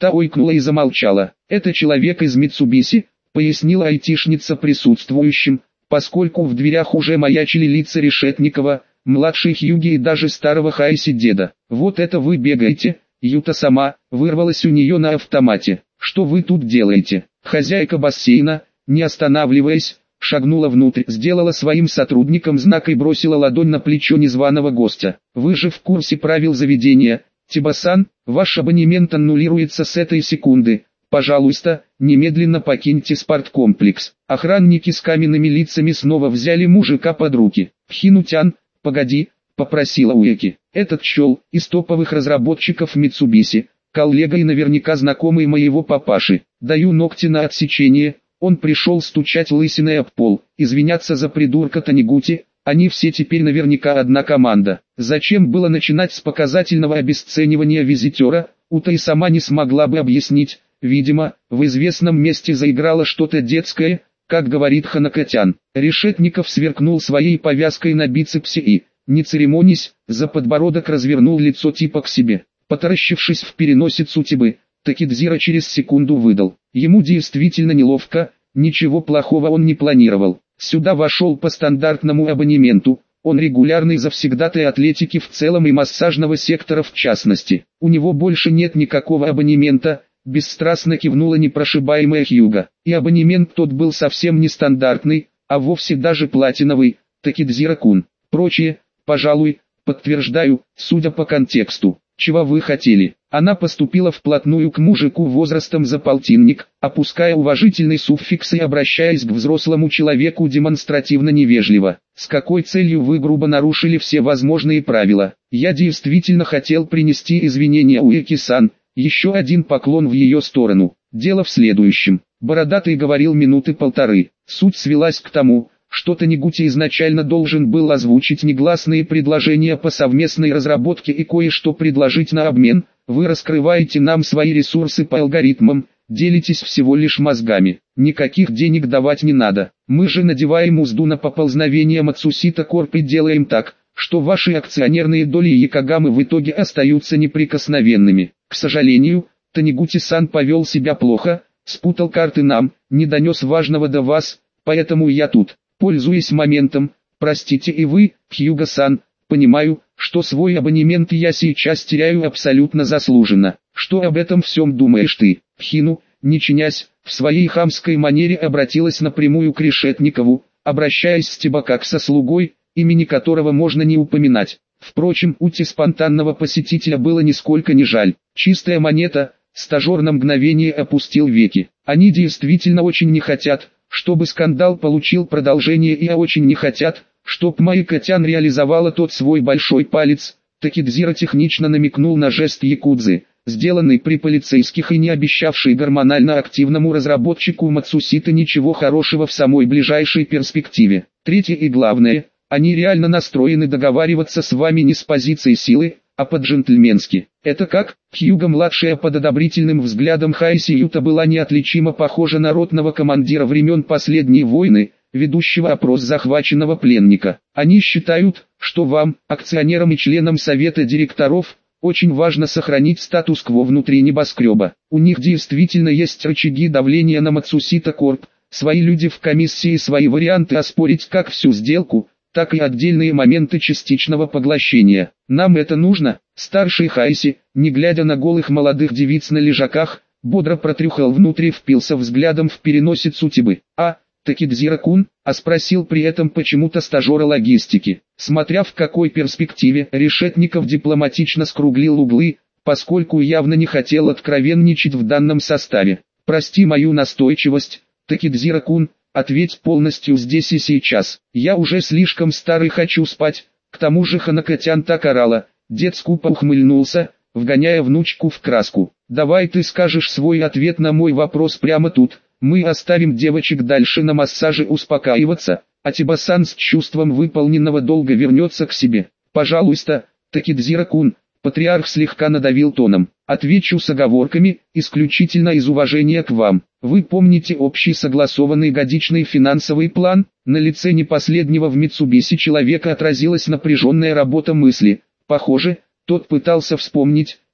Та ойкнула и замолчала. «Это человек из Митсубиси», — пояснила айтишница присутствующим, поскольку в дверях уже маячили лица Решетникова, младшей Хьюги и даже старого Хайси деда. «Вот это вы бегаете!» Юта сама вырвалась у нее на автомате. «Что вы тут делаете?» Хозяйка бассейна, не останавливаясь, шагнула внутрь, сделала своим сотрудникам знак и бросила ладонь на плечо незваного гостя. «Вы же в курсе правил заведения, Тиба-сан, ваш абонемент аннулируется с этой секунды. Пожалуйста, немедленно покиньте спорткомплекс». Охранники с каменными лицами снова взяли мужика под руки. «Хинутян, погоди», — попросила Уэки. «Этот чел из топовых разработчиков Mitsubishi, коллега и наверняка знакомый моего папаши. Даю ногти на отсечение». Он пришел стучать лысиной об пол, извиняться за придурка Танигути. Они все теперь наверняка одна команда. Зачем было начинать с показательного обесценивания визитера, Ута и сама не смогла бы объяснить. Видимо, в известном месте заиграло что-то детское, как говорит Ханакатян. Решетников сверкнул своей повязкой на бицепсе и, не церемонясь, за подбородок развернул лицо типа к себе. Потаращившись в переносицу Тибы, Такидзира через секунду выдал. Ему действительно неловко, ничего плохого он не планировал. Сюда вошел по стандартному абонементу, он регулярный завсегдатай атлетики в целом и массажного сектора в частности. У него больше нет никакого абонемента, бесстрастно кивнула непрошибаемая Хьюга. И абонемент тот был совсем не стандартный, а вовсе даже платиновый, Такидзира-кун. Прочее, пожалуй, подтверждаю, судя по контексту. Чего вы хотели? Она поступила вплотную к мужику возрастом за полтинник, опуская уважительный суффикс и обращаясь к взрослому человеку демонстративно невежливо. С какой целью вы грубо нарушили все возможные правила? Я действительно хотел принести извинения Уэки-сан. Еще один поклон в ее сторону. Дело в следующем. Бородатый говорил минуты полторы. Суть свелась к тому, что Танигути изначально должен был озвучить негласные предложения по совместной разработке и кое-что предложить на обмен. Вы раскрываете нам свои ресурсы по алгоритмам, делитесь всего лишь мозгами. Никаких денег давать не надо. Мы же надеваем узду на поползновение Мацусита Корп и делаем так, что ваши акционерные доли Якогамы в итоге остаются неприкосновенными. К сожалению, Танигути-сан повел себя плохо, спутал карты нам, не донес важного до вас, поэтому я тут. Пользуясь моментом, простите и вы, Хьюга-сан, понимаю, что свой абонемент я сейчас теряю абсолютно заслуженно. Что об этом всем думаешь ты? Хину, не чинясь, в своей хамской манере обратилась напрямую к Решетникову, обращаясь с тебя как со слугой, имени которого можно не упоминать. Впрочем, Ути спонтанного посетителя было нисколько не жаль. Чистая монета, стажер на мгновение опустил веки. Они действительно очень не хотят, чтобы скандал получил продолжение, и очень не хотят, чтоб Майкотян реализовала тот свой большой палец. Такидзира технично намекнул на жест якудзы, сделанный при полицейских и не обещавший гормонально активному разработчику Мацусита ничего хорошего в самой ближайшей перспективе. Третье и главное, они реально настроены договариваться с вами не с позиции силы, а по-джентльменски. Это как? Хьюга-младшая под одобрительным взглядом Хайси Юта была неотличимо похожа на ротного командира времен последней войны, ведущего опрос захваченного пленника. Они считают, что вам, акционерам и членам совета директоров, очень важно сохранить статус-кво внутри небоскреба. У них действительно есть рычаги давления на Мацусита Корп, свои люди в комиссии, свои варианты оспорить как всю сделку, так и отдельные моменты частичного поглощения. Нам это нужно. Старший Хайси, не глядя на голых молодых девиц на лежаках, бодро протрюхал внутрь и впился взглядом в переносицу Тибы. «А, Такидзира-кун?» — спросил при этом почему-то стажера логистики. Смотря в какой перспективе, Решетников дипломатично скруглил углы, поскольку явно не хотел откровенничать в данном составе. «Прости мою настойчивость, Такидзира-кун, ответь полностью здесь и сейчас. Я уже слишком старый, хочу спать». К тому же Ханакотян так орала. Дед скупо ухмыльнулся, вгоняя внучку в краску. «Давай ты скажешь свой ответ на мой вопрос прямо тут. Мы оставим девочек дальше на массаже успокаиваться, а Тиба-сан с чувством выполненного долга вернется к себе. Пожалуйста, Такидзира-кун». Патриарх слегка надавил тоном. «Отвечу с оговорками, исключительно из уважения к вам. Вы помните общий согласованный годичный финансовый план?» На лице не последнего в Митсубиси человека отразилась напряженная работа мысли. Похоже, тот пытался вспомнить,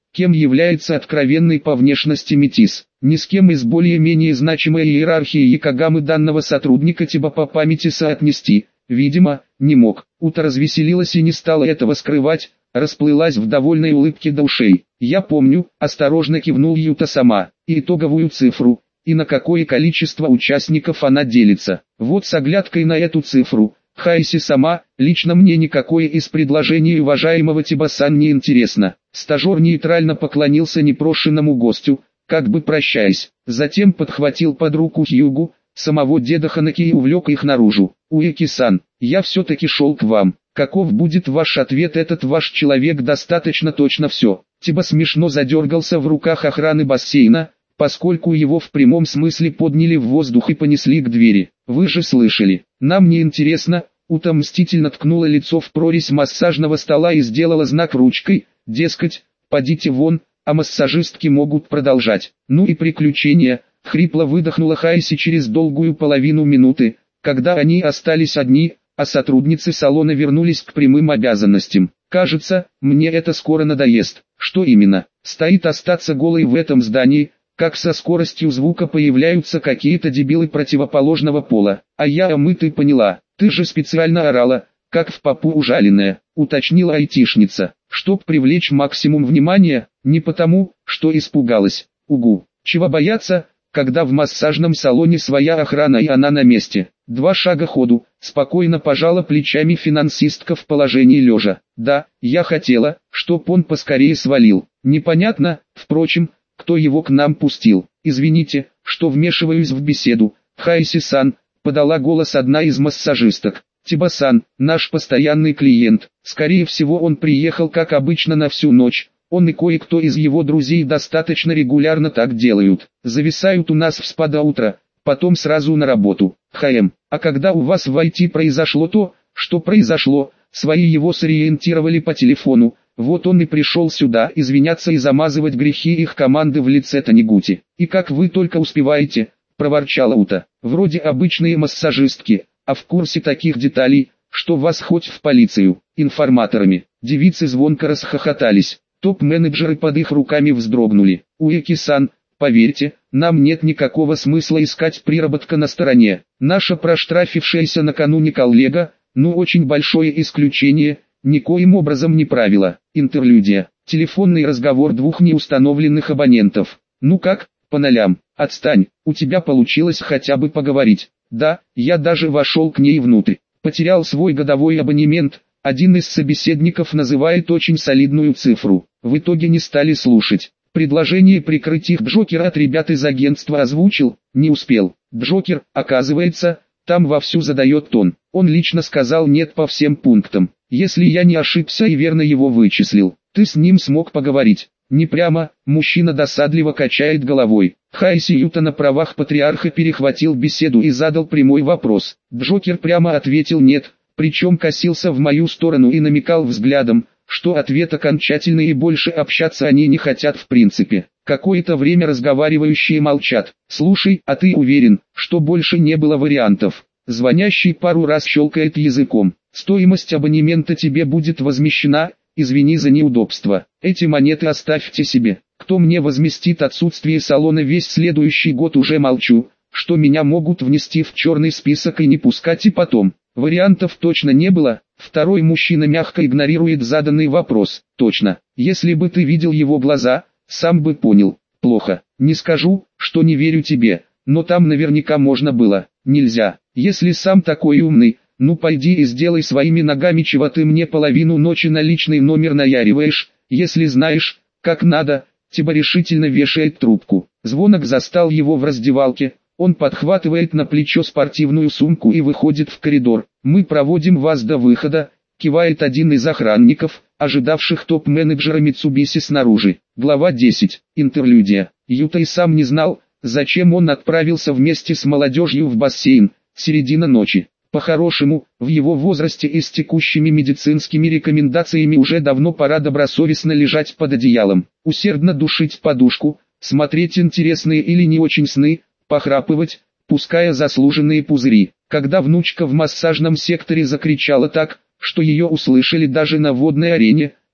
кем является откровенный по внешности метис. Ни с кем из более-менее значимой иерархии Якогамы данного сотрудника тебя по памяти соотнести, видимо, не мог. Ута развеселилась и не стала этого скрывать, расплылась в довольной улыбке до ушей. «Я помню», – осторожно кивнул Юта сама, – «и итоговую цифру, и на какое количество участников она делится. Вот с оглядкой на эту цифру, Хайси сама, лично мне никакое из предложений уважаемого Тибасан не интересно». Стажер нейтрально поклонился непрошенному гостю, как бы прощаясь, затем подхватил под руку Хьюгу, самого деда Ханаки и увлек их наружу. «Уэки-сан, я все-таки шел к вам. Каков будет ваш ответ? Этот ваш человек достаточно точно все». Тиба смешно задергался в руках охраны бассейна, поскольку его в прямом смысле подняли в воздух и понесли к двери. «Вы же слышали, нам не интересно». Ута мстительно ткнула лицо в прорезь массажного стола и сделала знак ручкой, дескать, «Подите вон», а массажистки могут продолжать. «Ну и приключения», — хрипло выдохнула Хайси через долгую половину минуты, когда они остались одни, а сотрудницы салона вернулись к прямым обязанностям. «Кажется, мне это скоро надоест». «Что именно?» «Стоит остаться голой в этом здании, как со скоростью звука появляются какие-то дебилы противоположного пола. А ты поняла, ты же специально орала, как в попу ужаленная», — уточнила айтишница, чтоб привлечь максимум внимания, не потому, что испугалась. Угу, чего бояться, когда в массажном салоне своя охрана и она на месте. 2 шага ходу, спокойно пожала плечами финансистка в положении лежа. «Да, я хотела, чтоб он поскорее свалил. Непонятно, впрочем, кто его к нам пустил. Извините, что вмешиваюсь в беседу. Хайси-сан», — подала голос одна из массажисток. «Тиба-сан, наш постоянный клиент. Скорее всего, он приехал как обычно на всю ночь. Он и кое-кто из его друзей достаточно регулярно так делают. Зависают у нас в спа до утра, потом сразу на работу. А когда у вас в IT произошло то, что произошло, свои его сориентировали по телефону, вот он и пришел сюда извиняться и замазывать грехи их команды в лице Танигути. И как вы только успеваете», — проворчала Ута. «Вроде обычные массажистки, а в курсе таких деталей, что вас хоть в полицию, информаторами». Девицы звонко расхохотались. Топ-менеджеры под их руками вздрогнули. «Уэки-сан, поверьте, нам нет никакого смысла искать приработка на стороне. Наша проштрафившаяся накануне коллега, очень большое исключение, никоим образом не правило». Интерлюдия. Телефонный разговор 2 неустановленных абонентов. «Ну как, по нолям? Отстань, у тебя получилось хотя бы поговорить». «Да, я даже вошел к ней внутрь. Потерял свой годовой абонемент». Один из собеседников называет очень солидную цифру. В итоге не стали слушать. Предложение прикрыть их Джокера от ребят из агентства озвучил, не успел. Джокер, оказывается, там вовсю задает тон. Он лично сказал нет по всем пунктам. Если я не ошибся и верно его вычислил, ты с ним смог поговорить. Не прямо, мужчина досадливо качает головой. Хайси Юта на правах патриарха перехватил беседу и задал прямой вопрос. Джокер прямо ответил нет, причем косился в мою сторону и намекал взглядом, что ответ окончательный и больше общаться они не хотят в принципе. Какое-то время разговаривающие молчат. «Слушай, а ты уверен, что больше не было вариантов?» Звонящий пару раз щелкает языком. «Стоимость абонемента тебе будет возмещена, извини за неудобство. Эти монеты оставьте себе. Кто мне возместит отсутствие салона весь следующий год, уже молчу, что меня могут внести в черный список и не пускать и потом». Вариантов точно не было. Второй мужчина мягко игнорирует заданный вопрос. «Точно. Если бы ты видел его глаза, сам бы понял». «Плохо. Не скажу, что не верю тебе, но там наверняка можно было». «Нельзя. Если сам такой умный, пойди и сделай своими ногами, чего ты мне половину ночи на личный номер наяриваешь. Если знаешь, как надо». Тиба решительно вешает трубку. Звонок застал его в раздевалке. Он подхватывает на плечо спортивную сумку и выходит в коридор. «Мы проводим вас до выхода», — кивает один из охранников, ожидавших топ-менеджера Митсубиси снаружи. Глава 10. Интерлюдия. Юта и сам не знал, зачем он отправился вместе с молодежью в бассейн. Середина ночи. По-хорошему, в его возрасте и с текущими медицинскими рекомендациями уже давно пора добросовестно лежать под одеялом, усердно душить подушку, смотреть интересные или не очень сны, похрапывать, пуская заслуженные пузыри. Когда внучка в массажном секторе закричала так, что ее услышали даже на водной арене,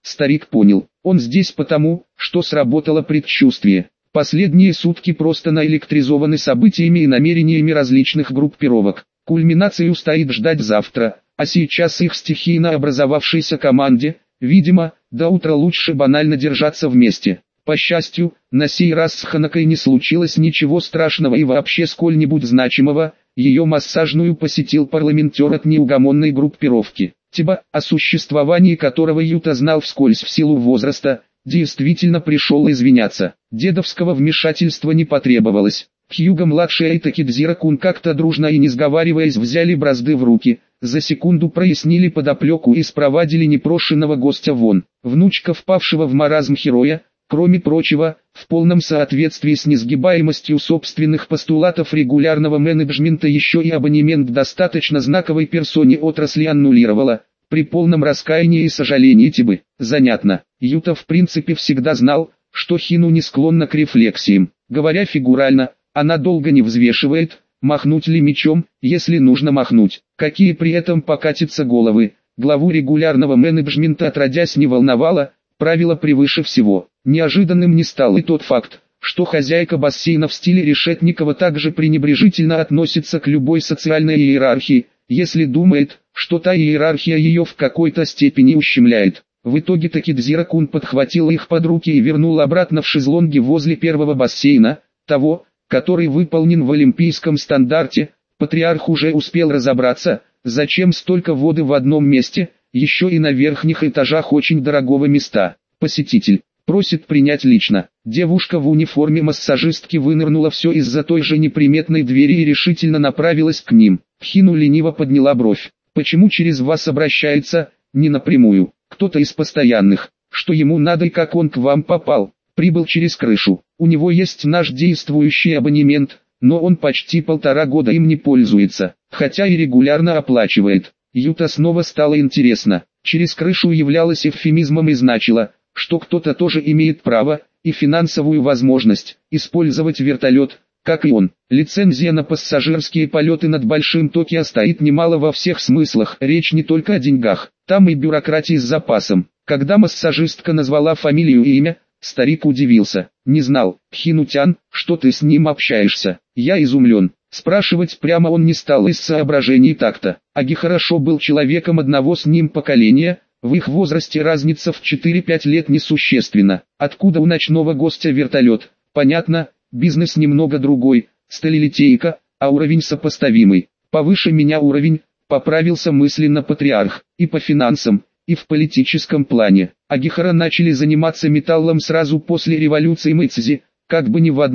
Старик понял, он здесь потому, что сработало предчувствие. Последние сутки просто наэлектризованы событиями и намерениями различных группировок. Кульминацию стоит ждать завтра, а сейчас их стихийно образовавшейся команде, видимо, до утра лучше банально держаться вместе. По счастью, на сей раз с Ханакой не случилось ничего страшного и вообще сколь-нибудь значимого, ее массажную посетил парламентер от неугомонной группировки. Тиба, о существовании которого Юта знал вскользь в силу возраста, действительно пришел извиняться. Дедовского вмешательства не потребовалось. Хьюго-младший и Такидзира-кун как-то дружно и не сговариваясь взяли бразды в руки, за секунду прояснили подоплеку и спровадили непрошенного гостя вон. Внучка впавшего в маразм героя, кроме прочего, в полном соответствии с несгибаемостью собственных постулатов регулярного менеджмента еще и абонемент достаточно знаковой персоне отрасли аннулировала, при полном раскаянии и сожалении Тибы. Занятно, Юта в принципе всегда знал, что Хину не склонна к рефлексиям. Говоря фигурально, она долго не взвешивает, махнуть ли мечом, если нужно махнуть, какие при этом покатятся головы. Главу регулярного менеджмента отродясь не волновало, правило превыше всего. Неожиданным не стал и тот факт, что хозяйка бассейна в стиле Решетникова также пренебрежительно относится к любой социальной иерархии, если думает, что та иерархия ее в какой-то степени ущемляет. В итоге Такидзира-кун подхватил их под руки и вернул обратно в шезлонги возле первого бассейна, того, который выполнен в олимпийском стандарте. Патриарх уже успел разобраться, зачем столько воды в одном месте, еще и на верхних этажах очень дорогого места. Посетитель просит принять лично. Девушка в униформе массажистки вынырнула все из-за той же неприметной двери и решительно направилась к ним. Хину лениво подняла бровь. Почему через вас обращается, не напрямую? Кто-то из постоянных. Что ему надо и как он к вам попал? Прибыл через крышу. У него есть наш действующий абонемент, но он почти 1,5 года им не пользуется, хотя и регулярно оплачивает. Юта снова стало интересно. Через крышу являлось эвфемизмом и значило, что кто-то тоже имеет право и финансовую возможность использовать вертолет, как и он. Лицензия на пассажирские полеты над Большим Токио стоит немало во всех смыслах. Речь не только о деньгах, там и бюрократии с запасом. Когда массажистка назвала фамилию и имя, старик удивился. Не знал, Хинутян, что ты с ним общаешься. Я изумлен. Спрашивать прямо он не стал из соображений такта. Аги хорошо был человеком одного с ним поколения. В их возрасте разница в 4-5 лет несущественна. Откуда у ночного гостя вертолет? Понятно, бизнес немного другой, сталелитейка, а уровень сопоставимый. Повыше меня уровень, поправился мысленно патриарх, и по финансам, и в политическом плане. Агихара начали заниматься металлом сразу после революции Мэйцзи, как бы не в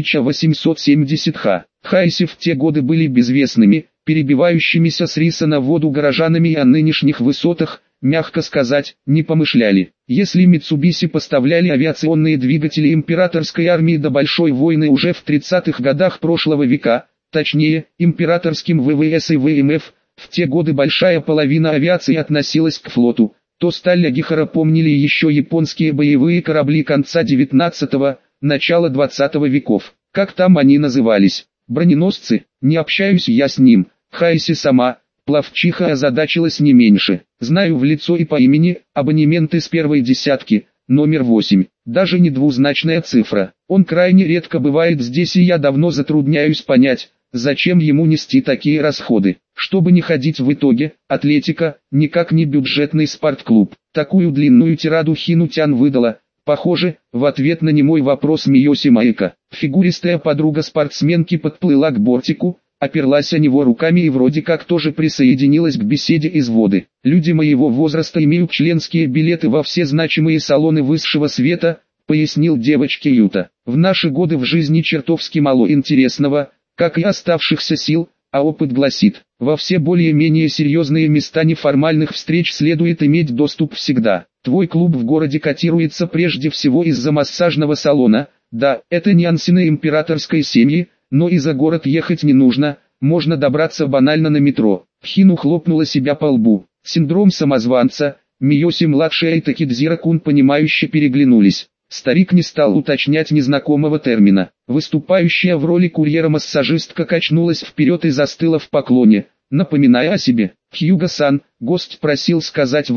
1870-х. Хайси в те годы были безвестными, перебивающимися с риса на воду горожанами и о нынешних высотах, мягко сказать, не помышляли. Если Mitsubishi поставляли авиационные двигатели императорской армии до Большой войны уже в 30-х годах прошлого века, точнее, императорским ВВС и ВМФ, в те годы большая половина авиации относилась к флоту, то сталь Агихара помнили еще японские боевые корабли конца 19-го, начала 20 веков. Как там они назывались? Броненосцы? Не общаюсь я с ним. Хайси сама, пловчиха, озадачилась не меньше. Знаю в лицо и по имени, абонементы с первой десятки, номер 8. Даже не двузначная цифра. Он крайне редко бывает здесь, и я давно затрудняюсь понять, зачем ему нести такие расходы. Чтобы не ходить в итоге, атлетика, никак не бюджетный спортклуб. Такую длинную тираду Хинутян выдала, похоже, в ответ на немой вопрос Миоси Маэка. Фигуристая подруга спортсменки подплыла к бортику, оперлась о него руками и вроде как тоже присоединилась к беседе из воды. Люди моего возраста имеют членские билеты во все значимые салоны высшего света, пояснил девочке Юта. В наши годы в жизни чертовски мало интересного, как и оставшихся сил, а опыт гласит, во все более-менее серьезные места неформальных встреч следует иметь доступ всегда. Твой клуб в городе котируется прежде всего из-за массажного салона, да, это нюансины императорской семьи, но и за город ехать не нужно, можно добраться банально на метро. Хину хлопнула себя по лбу. Синдром самозванца, Миоси-младшая и Такидзира-кун понимающе переглянулись. Старик не стал уточнять незнакомого термина. Выступающая в роли курьера массажистка качнулась вперед и застыла в поклоне, напоминая о себе. «Хьюго-сан, гость просил сказать вам,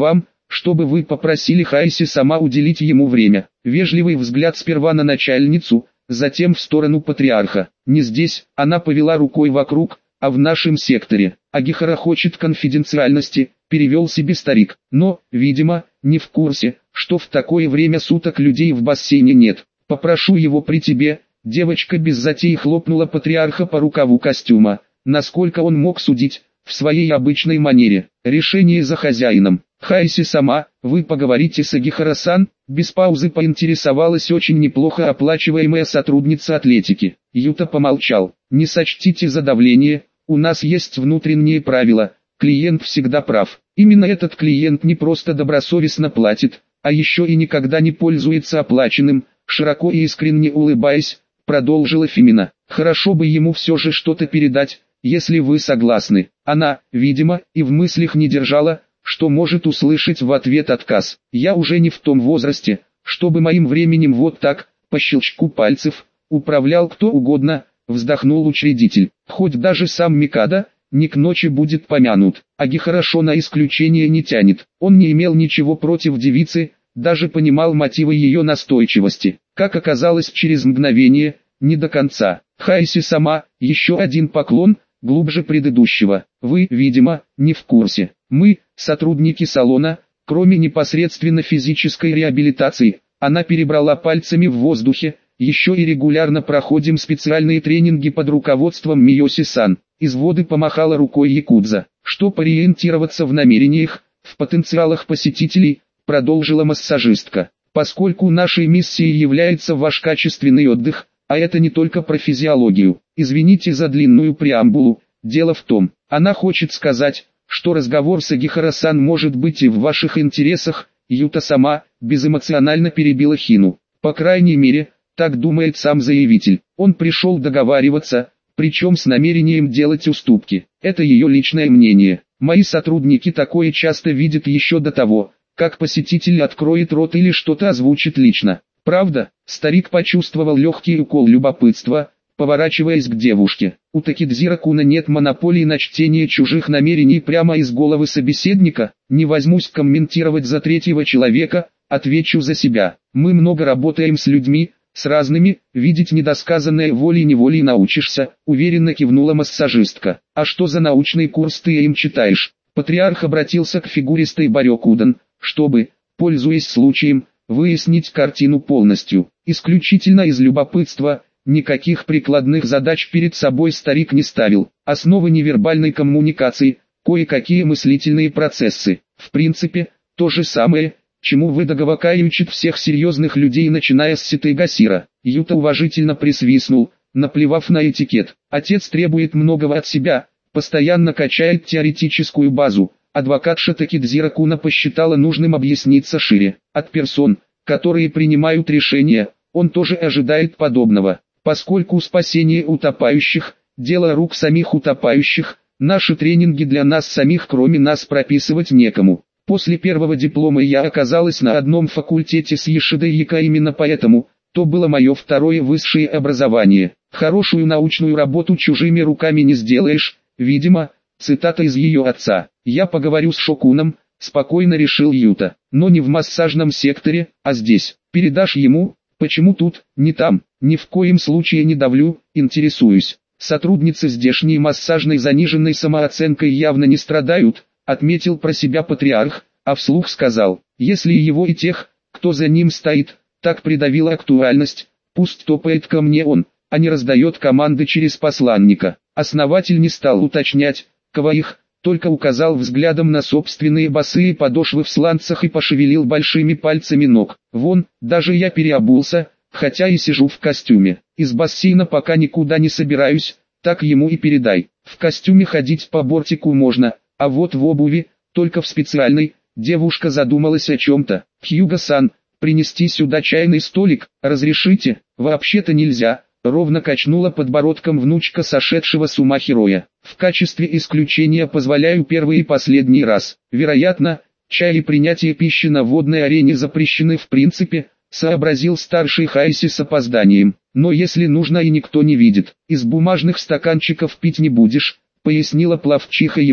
чтобы вы попросили Хайси сама уделить ему время. Вежливый взгляд сперва на начальницу, затем в сторону патриарха. Не здесь, она повела рукой вокруг, а в нашем секторе. Агихара хочет конфиденциальности, перевел себе старик. Но, видимо, не в курсе, что в такое время суток людей в бассейне нет. Попрошу его при тебе. Девочка без затей хлопнула патриарха по рукаву костюма. Насколько он мог судить, в своей обычной манере. Решение за хозяином. Хайси сама, вы поговорите с Агихара-сан. Без паузы поинтересовалась очень неплохо оплачиваемая сотрудница атлетики. Юта помолчал. Не сочтите за давление, у нас есть внутренние правила. Клиент всегда прав. Именно этот клиент не просто добросовестно платит, а еще и никогда не пользуется оплаченным. Широко и искренне улыбаясь, продолжила Фемина. Хорошо бы ему все же что-то передать, если вы согласны. Она, видимо, и в мыслях не держала, что может услышать в ответ отказ. Я уже не в том возрасте, чтобы моим временем вот так, по щелчку пальцев, управлял кто угодно, вздохнул учредитель. Хоть даже сам Микадо, не к ночи будет помянут. Агихара на исключение не тянет. Он не имел ничего против девицы, даже понимал мотивы ее настойчивости. Как оказалось через мгновение, не до конца. Хайси сама, еще один поклон, глубже предыдущего. Вы, видимо, не в курсе. Мы, сотрудники салона, кроме непосредственно физической реабилитации, она перебрала пальцами в воздухе, еще и регулярно проходим специальные тренинги под руководством Миоси-сан. Из воды помахала рукой якудза. Чтобы ориентироваться в намерениях, в потенциалах посетителей, продолжила массажистка. Поскольку нашей миссией является ваш качественный отдых, а это не только про физиологию. Извините за длинную преамбулу, дело в том, она хочет сказать, что разговор с Агихара-сан может быть и в ваших интересах. Юта сама, безэмоционально перебила Хину. По крайней мере, так думает сам заявитель. Он пришел договариваться, причем с намерением делать уступки. Это ее личное мнение. Мои сотрудники такое часто видят еще до того, как посетитель откроет рот или что-то озвучит лично. Правда? Старик почувствовал легкий укол любопытства, поворачиваясь к девушке. У Такидзира-куна нет монополии на чтение чужих намерений прямо из головы собеседника. Не возьмусь комментировать за третьего человека, отвечу за себя. Мы много работаем с людьми, с разными, видеть недосказанное волей-неволей научишься, уверенно кивнула массажистка. А что за научный курс ты им читаешь? Патриарх обратился к фигуристой Барёкудан, чтобы, пользуясь случаем, выяснить картину полностью. Исключительно из любопытства, никаких прикладных задач перед собой старик не ставил. Основы невербальной коммуникации, кое-какие мыслительные процессы. В принципе, то же самое, чему Выдагавакай учит всех серьезных людей, начиная с Ситэгасира. Юта уважительно присвистнул, наплевав на этикет. Отец требует многого от себя, постоянно качает теоретическую базу. Адвокатша Такидзира-куна посчитала нужным объясниться шире. От персон, которые принимают решения, он тоже ожидает подобного. Поскольку спасение утопающих – дело рук самих утопающих, наши тренинги для нас самих кроме нас прописывать некому. После первого диплома я оказалась на одном факультете с Ешидой Яка, именно поэтому, то было мое второе высшее образование. Хорошую научную работу чужими руками не сделаешь, видимо, цитата из ее отца. Я поговорю с Шокуном, спокойно решил Юта, но не в массажном секторе, а здесь. Передашь ему, почему тут, не там, ни в коем случае не давлю, интересуюсь. Сотрудницы здешней массажной заниженной самооценкой явно не страдают, отметил про себя патриарх, а вслух сказал, если его и тех, кто за ним стоит, так придавила актуальность, пусть топает ко мне он, а не раздает команды через посланника. Основатель не стал уточнять, кого их, только указал взглядом на собственные босые подошвы в сланцах и пошевелил большими пальцами ног. Вон, даже я переобулся, хотя и сижу в костюме. Из бассейна пока никуда не собираюсь, так ему и передай. В костюме ходить по бортику можно, а вот в обуви, только в специальной. Девушка задумалась о чем-то. Хьюго-сан, принести сюда чайный столик, разрешите? Вообще-то нельзя. Ровно качнула подбородком внучка сошедшего с ума Хироя. В качестве исключения позволяю первый и последний раз. Вероятно, чай и принятие пищи на водной арене запрещены в принципе, сообразил старший Хайси с опозданием. Но если нужно и никто не видит, из бумажных стаканчиков пить не будешь, пояснила пловчиха ему.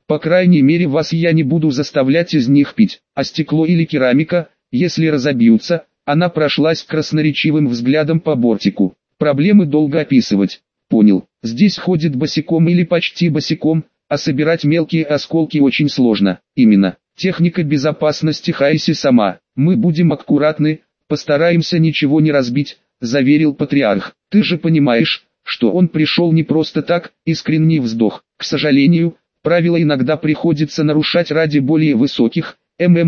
По крайней мере вас я не буду заставлять из них пить, а стекло или керамика, если разобьются. Она прошлась красноречивым взглядом по бортику. Проблемы долго описывать. Понял, здесь ходит босиком или почти босиком, а собирать мелкие осколки очень сложно. Именно, техника безопасности Хайси сама. Мы будем аккуратны, постараемся ничего не разбить, заверил патриарх. Ты же понимаешь, что он пришел не просто так, искренний вздох. К сожалению, правила иногда приходится нарушать ради более высоких,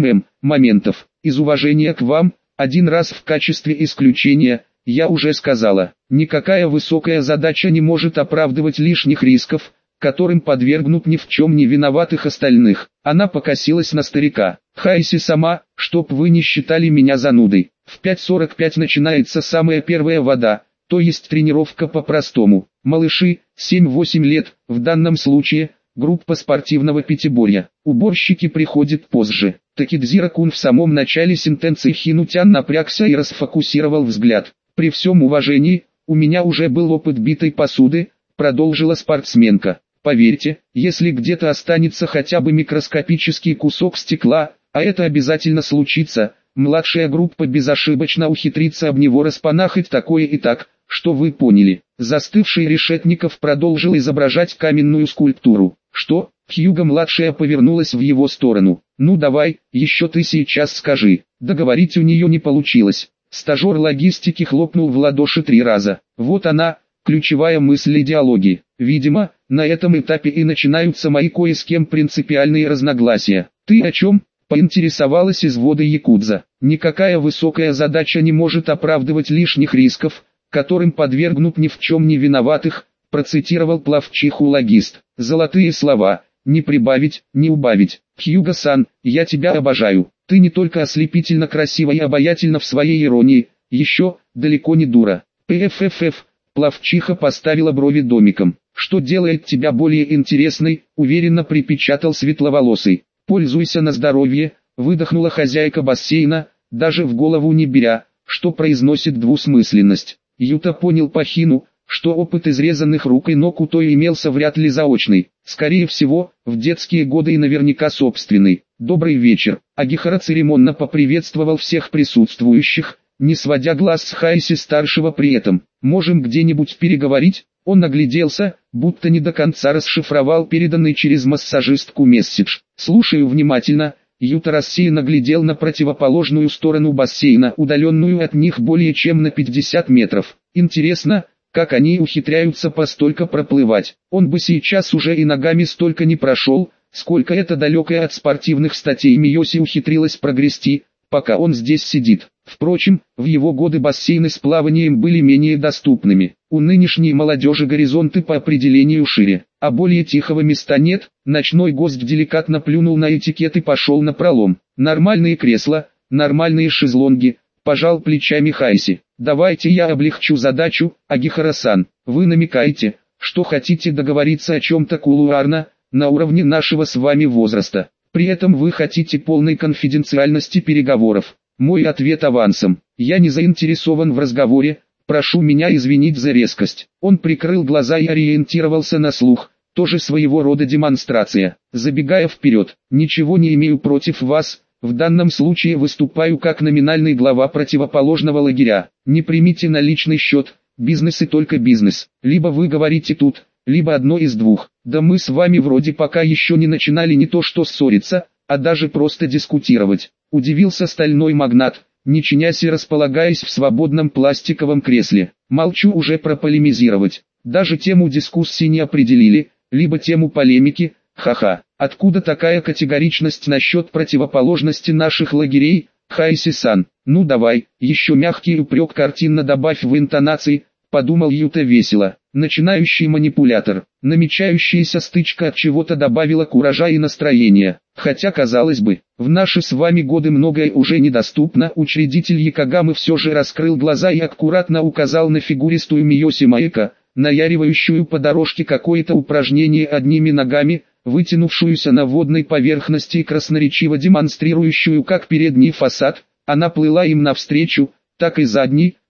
моментов. Из уважения к вам, один раз в качестве исключения, я уже сказала, никакая высокая задача не может оправдывать лишних рисков, которым подвергнут ни в чем не виноватых остальных. Она покосилась на старика. Хайси сама, чтоб вы не считали меня занудой. В 5:45 начинается самая первая вода, то есть тренировка по-простому. Малыши, 7-8 лет, в данном случае, группа спортивного пятиборья. Уборщики приходят позже. Такидзира-кун в самом начале сентенции Хинутян напрягся и расфокусировал взгляд. При всем уважении, у меня уже был опыт битой посуды, продолжила спортсменка. Поверьте, если где-то останется хотя бы микроскопический кусок стекла, а это обязательно случится, младшая группа безошибочно ухитрится об него распанахать такое и так, что вы поняли. Застывший Решетников продолжил изображать каменную скульптуру. Что? Хьюго-младшая повернулась в его сторону. Ну давай, еще ты сейчас скажи. Договорить у нее не получилось. Стажер логистики хлопнул в ладоши 3 раза. Вот она, ключевая мысль идеологии. Видимо, на этом этапе и начинаются мои кое с кем принципиальные разногласия. Ты о чем? Поинтересовалась из воды якудза. Никакая высокая задача не может оправдывать лишних рисков, которым подвергнут ни в чем не виноватых, процитировал плавчиху-логист. Золотые слова, не прибавить, не убавить. Хьюго-сан, я тебя обожаю. Ты не только ослепительно красива и обаятельна в своей иронии, еще, далеко не дура. ПФФФ, плавчиха поставила брови домиком. Что делает тебя более интересной, уверенно припечатал светловолосый. Пользуйся на здоровье, выдохнула хозяйка бассейна, даже в голову не беря, что произносит двусмысленность. Юта понял по Хину, что опыт изрезанных рук и ног у той имелся вряд ли заочный, скорее всего, в детские годы и наверняка собственный. «Добрый вечер», Агихара церемонно поприветствовал всех присутствующих, не сводя глаз с Хайси-старшего при этом. «Можем где-нибудь переговорить?» Он огляделся, будто не до конца расшифровал переданный через массажистку месседж. «Слушаю внимательно». Юта рассеянно глядел на противоположную сторону бассейна, удаленную от них более чем на 50 метров. «Интересно, как они ухитряются постолько проплывать. Он бы сейчас уже и ногами столько не прошел, сколько эта далекая от спортивных статей Миоси ухитрилась прогрести, пока он здесь сидит. Впрочем, в его годы бассейны с плаванием были менее доступными. У нынешней молодежи горизонты по определению шире, а более тихого места нет». Ночной гость деликатно плюнул на этикет и пошел напролом. «Нормальные кресла, нормальные шезлонги», пожал плечами Хайси. «Давайте я облегчу задачу, Агихара-сан. Вы намекаете, что хотите договориться о чем-то кулуарно, на уровне нашего с вами возраста. При этом вы хотите полной конфиденциальности переговоров. Мой ответ авансом. Я не заинтересован в разговоре, прошу меня извинить за резкость». Он прикрыл глаза и ориентировался на слух, тоже своего рода демонстрация. Забегая вперед, ничего не имею против вас, в данном случае выступаю как номинальный глава противоположного лагеря. Не примите на личный счет, бизнес и только бизнес. Либо вы говорите тут, либо одно из двух. Да мы с вами вроде пока еще не начинали не то что ссориться, а даже просто дискутировать. Удивился стальной магнат, не чинясь и располагаясь в свободном пластиковом кресле. Молчу уже про полемизировать. Даже тему дискуссии не определили, либо тему полемики, ха-ха. Откуда такая категоричность насчет противоположности наших лагерей, Хайси-сан? Ну давай, еще мягкий упрек картинно добавь в интонации, подумал Юта весело. Начинающий манипулятор. Намечающаяся стычка от чего-то добавила куража и настроения. Хотя, казалось бы, в наши с вами годы многое уже недоступно. Учредитель Якогамы все же раскрыл глаза и аккуратно указал на фигуристую Миоси Маэко, наяривающую по дорожке какое-то упражнение одними ногами, вытянувшуюся на водной поверхности и красноречиво демонстрирующую как передний фасад, она плыла им навстречу, так и задний,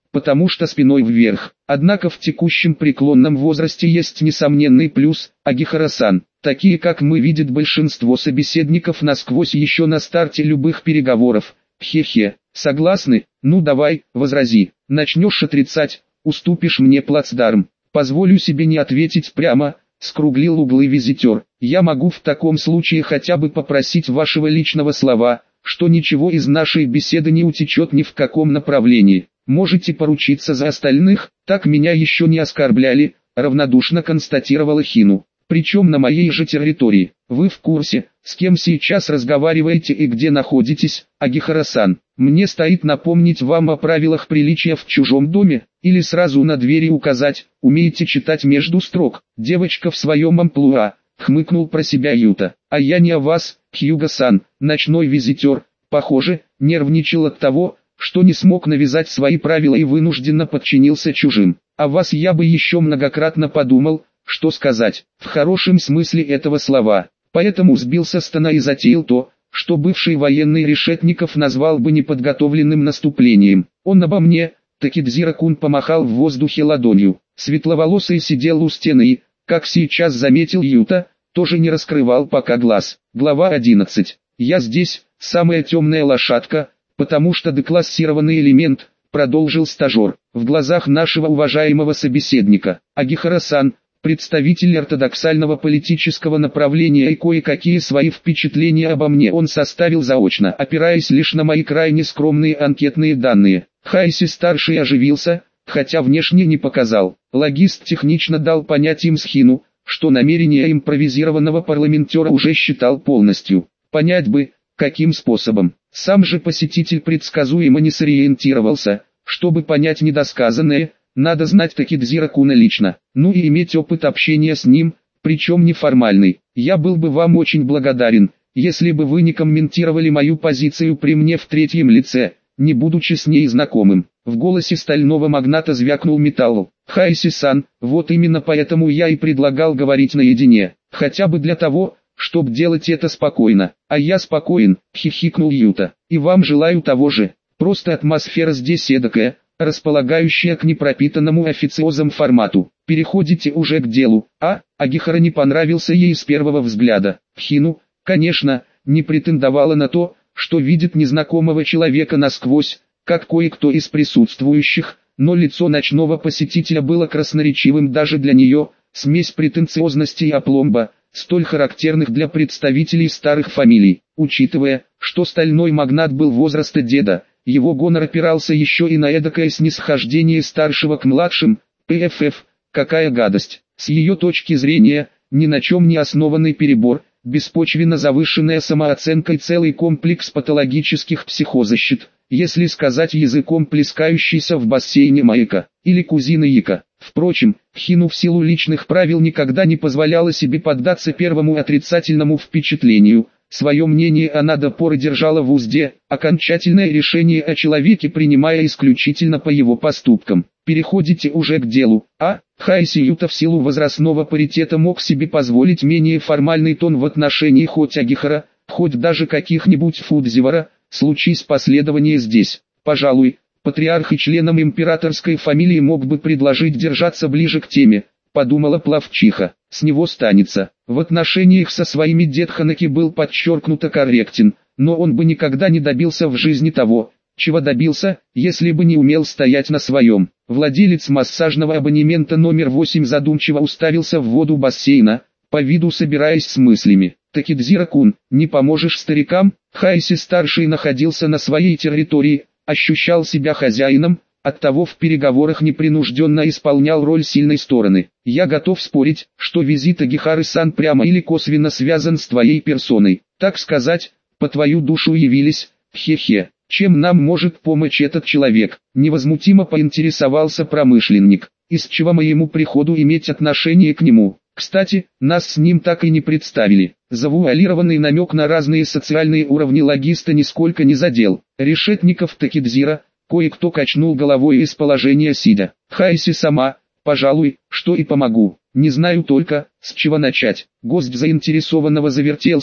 потому что спиной вверх. Однако в текущем преклонном возрасте есть несомненный плюс, Агихара-сан. Такие как мы видит большинство собеседников насквозь еще на старте любых переговоров. Хе-хе, согласны? Ну давай, возрази. Начнешь отрицать, уступишь мне плацдарм. Позволю себе не ответить прямо, скруглил углы визитер. Я могу в таком случае хотя бы попросить вашего личного слова, что ничего из нашей беседы не утечет ни в каком направлении. Можете поручиться за остальных, так меня еще не оскорбляли, равнодушно констатировала Хину. Причем на моей же территории. Вы в курсе, с кем сейчас разговариваете и где находитесь, Агихара-сан? Мне стоит напомнить вам о правилах приличия в чужом доме, или сразу на двери указать, умеете читать между строк. Девочка в своем амплуа, хмыкнул про себя Юта. А я не о вас, Хьюго-сан, ночной визитер, похоже, нервничал от того, что не смог навязать свои правила и вынужденно подчинился чужим. О вас я бы еще многократно подумал, что сказать, в хорошем смысле этого слова. Поэтому сбился с тона и затеял то, что бывший военный Решетников назвал бы неподготовленным наступлением. Он обо мне, Такидзира-кун помахал в воздухе ладонью. Светловолосый сидел у стены и, как сейчас заметил Юта, тоже не раскрывал пока глаз. Глава 11. Я здесь, самая темная лошадка, потому что деклассированный элемент, продолжил стажер. В глазах нашего уважаемого собеседника, Агихара-сан, представитель ортодоксального политического направления, и кое-какие свои впечатления обо мне он составил заочно, опираясь лишь на мои крайне скромные анкетные данные. Хайси-старший оживился, хотя внешне не показал. Логист технично дал понять им Схину, что намерения импровизированного парламентера уже считал полностью. Понять бы, каким способом. Сам же посетитель предсказуемо не сориентировался. Чтобы понять недосказанное, надо знать Такидзира-куна лично, ну и иметь опыт общения с ним, причем неформальный. Я был бы вам очень благодарен, если бы вы не комментировали мою позицию при мне в третьем лице, не будучи с ней знакомым. В голосе стального магната звякнул металл. Хайси-сан, вот именно поэтому я и предлагал говорить наедине, хотя бы для того, чтобы делать это спокойно. А я спокоен, хихикнул Юта. И вам желаю того же. Просто атмосфера здесь эдакая, располагающая к непропитанному официозом формату. Переходите уже к делу. Агихара не понравился ей с первого взгляда. Хину, конечно, не претендовала на то, что видит незнакомого человека насквозь, как кое-кто из присутствующих, но лицо ночного посетителя было красноречивым даже для нее, смесь претенциозности и опломба, столь характерных для представителей старых фамилий. Учитывая, что стальной магнат был возраста деда, его гонор опирался еще и на эдакое снисхождение старшего к младшим, ПФФ, какая гадость. С ее точки зрения, ни на чем не основанный перебор, беспочвенно завышенная самооценка и целый комплекс патологических психозащит, если сказать языком плескающийся в бассейне Маэка, или кузины Яка. Впрочем, Хину в силу личных правил никогда не позволяла себе поддаться первому отрицательному впечатлению. Свое мнение она до поры держала в узде, окончательное решение о человеке принимая исключительно по его поступкам. Переходите уже к делу. Хайси Юта в силу возрастного паритета мог себе позволить менее формальный тон в отношении хоть Агихара, хоть даже каких-нибудь Фудзивара, случись последование здесь. Пожалуй, патриарх и членам императорской фамилии мог бы предложить держаться ближе к теме, подумала плавчиха. С него станется. В отношениях со своими дед Ханаки был подчеркнуто корректен, но он бы никогда не добился в жизни того, чего добился, если бы не умел стоять на своем. Владелец массажного абонемента номер 8 задумчиво уставился в воду бассейна, по виду собираясь с мыслями. Такидзира-кун, не поможешь старикам? Хайси-старший находился на своей территории, ощущал себя хозяином, оттого в переговорах непринужденно исполнял роль сильной стороны. Я готов спорить, что визит Агихары-сан прямо или косвенно связан с твоей персоной. Так сказать, по твою душу явились, хе-хе. Чем нам может помочь этот человек? Невозмутимо поинтересовался промышленник. Из чего моему приходу иметь отношение к нему? Кстати, нас с ним так и не представили. Завуалированный намек на разные социальные уровни логиста нисколько не задел. Решетников Такидзира, кое-кто качнул головой из положения сидя. Хайси сама, пожалуй, что и помогу. Не знаю только, с чего начать. Гость заинтересованного завертелся,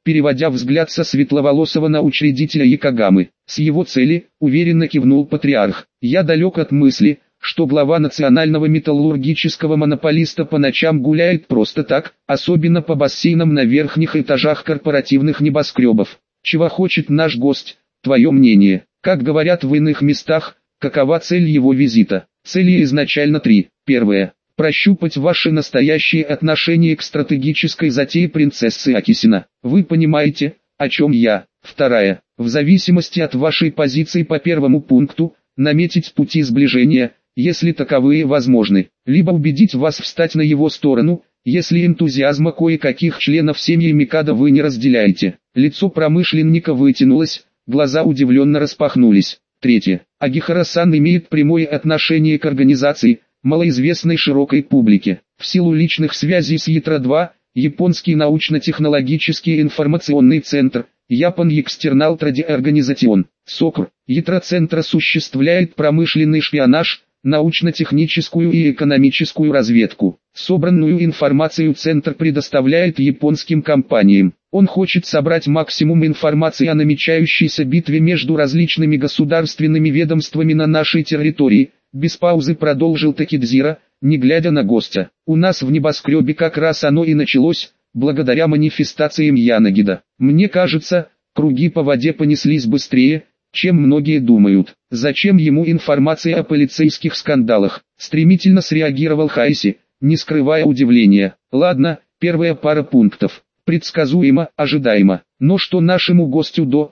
переводя взгляд со светловолосого на учредителя Якогамы. С его цели, уверенно кивнул патриарх. Я далек от мысли, что глава национального металлургического монополиста по ночам гуляет просто так, особенно по бассейнам на верхних этажах корпоративных небоскребов. Чего хочет наш гость, твое мнение? Как говорят в иных местах, какова цель его визита? Цели изначально три. Первое. Прощупать ваши настоящие отношения к стратегической затее принцессы Акисина. Вы понимаете, о чем я? Вторая. В зависимости от вашей позиции по первому пункту, наметить пути сближения, если таковые возможны, либо убедить вас встать на его сторону, если энтузиазма кое-каких членов семьи Микадо вы не разделяете. Лицо промышленника вытянулось, глаза удивленно распахнулись. Третье. Агихара-сан имеет прямое отношение к организации, малоизвестной широкой публике. В силу личных связей с ЯТРА-2, Японский научно-технологический информационный центр, Japan External Trade Organization, СОКР, ЯТРА-центр осуществляет промышленный шпионаж, научно-техническую и экономическую разведку. Собранную информацию Центр предоставляет японским компаниям. Он хочет собрать максимум информации о намечающейся битве между различными государственными ведомствами на нашей территории. Без паузы продолжил Такидзира, не глядя на гостя. У нас в небоскребе как раз оно и началось, благодаря манифестациям Янагида. Мне кажется, круги по воде понеслись быстрее, чем многие думают. Зачем ему информация о полицейских скандалах? Стремительно среагировал Хайси, не скрывая удивления. Ладно, первая пара пунктов. Предсказуемо, ожидаемо. Но что нашему гостю до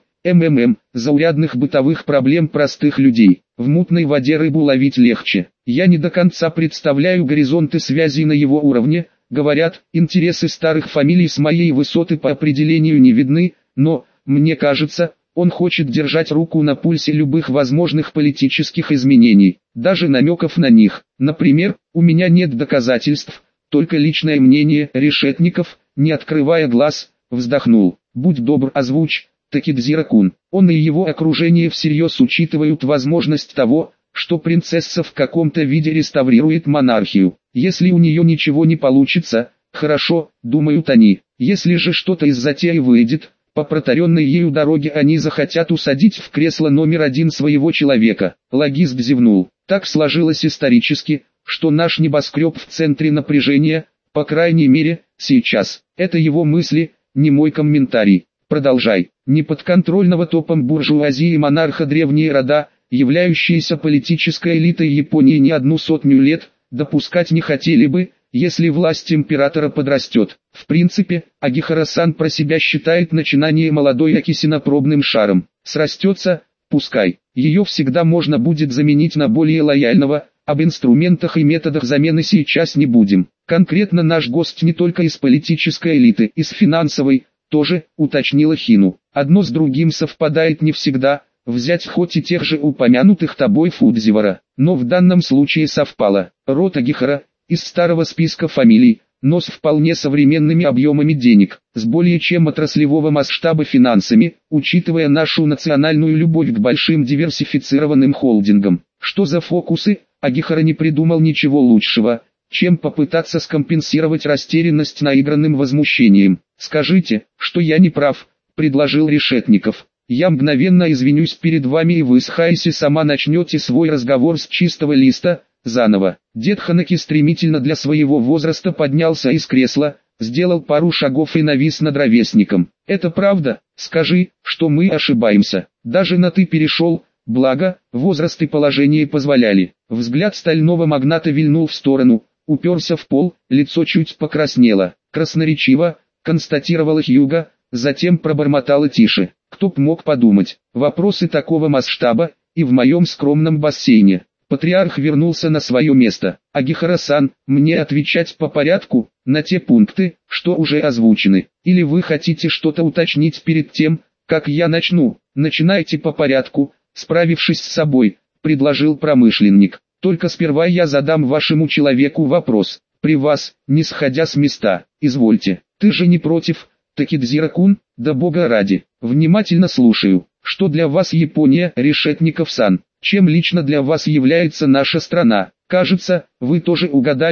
заурядных бытовых проблем простых людей? В мутной воде рыбу ловить легче. Я не до конца представляю горизонты связей на его уровне. Говорят, интересы старых фамилий с моей высоты по определению не видны, но, мне кажется, он хочет держать руку на пульсе любых возможных политических изменений, даже намеков на них. Например, у меня нет доказательств, только личное мнение. Решетников, не открывая глаз, вздохнул. Будь добр, озвучь, Такидзира-кун. Он и его окружение всерьез учитывают возможность того, что принцесса в каком-то виде реставрирует монархию. Если у нее ничего не получится, хорошо, думают они. Если же что-то из затеи выйдет, по протаренной ею дороге они захотят усадить в кресло номер один своего человека. Логист зевнул. Так сложилось исторически, что наш небоскреб в центре напряжения, по крайней мере, сейчас. Это его мысли, не мой комментарий. Продолжай. Неподконтрольного топом буржуазии монарха древние рода, являющиеся политической элитой Японии не одну сотню лет, допускать не хотели бы, если власть императора подрастет. В принципе, Агихара-сан про себя считает начинание молодой Акисина пробным шаром. Срастется, пускай. Ее всегда можно будет заменить на более лояльного. Об инструментах и методах замены сейчас не будем. Конкретно наш гость не только из политической элиты, из финансовой, тоже, уточнила Хину. Одно с другим совпадает не всегда. Взять хоть и тех же упомянутых тобой Фудзивара, но в данном случае совпало. Род Агихара, из старого списка фамилий, но с вполне современными объемами денег, с более чем отраслевого масштаба финансами, учитывая нашу национальную любовь к большим диверсифицированным холдингам. Что за фокусы? Агихара не придумал ничего лучшего, чем попытаться скомпенсировать растерянность наигранным возмущением. «Скажите, что я не прав», — предложил Решетников. «Я мгновенно извинюсь перед вами, и вы с Хайси сама начнете свой разговор с чистого листа, заново». Дед Ханаки стремительно для своего возраста поднялся из кресла, сделал пару шагов и навис над ровесником. «Это правда? Скажи, что мы ошибаемся. Даже на «ты» перешел, благо, возраст и положение позволяли». Взгляд стального магната вильнул в сторону, уперся в пол, лицо чуть покраснело. «Красноречиво», констатировала Хьюга, затем пробормотала тише. «Кто б мог подумать, вопросы такого масштаба, и в моем скромном бассейне». Патриарх вернулся на свое место. «Агихара-сан, мне отвечать по порядку, на те пункты, что уже озвучены, или вы хотите что-то уточнить перед тем, как я начну?» «Начинайте по порядку», справившись с собой, предложил промышленник. «Только сперва я задам вашему человеку вопрос, при вас, не сходя с места. Извольте, ты же не против, Такидзира-кун?» «Да бога ради, внимательно слушаю. Что для вас Япония, Решетников-сан? Чем лично для вас является наша страна?» «Кажется, вы тоже угадали»,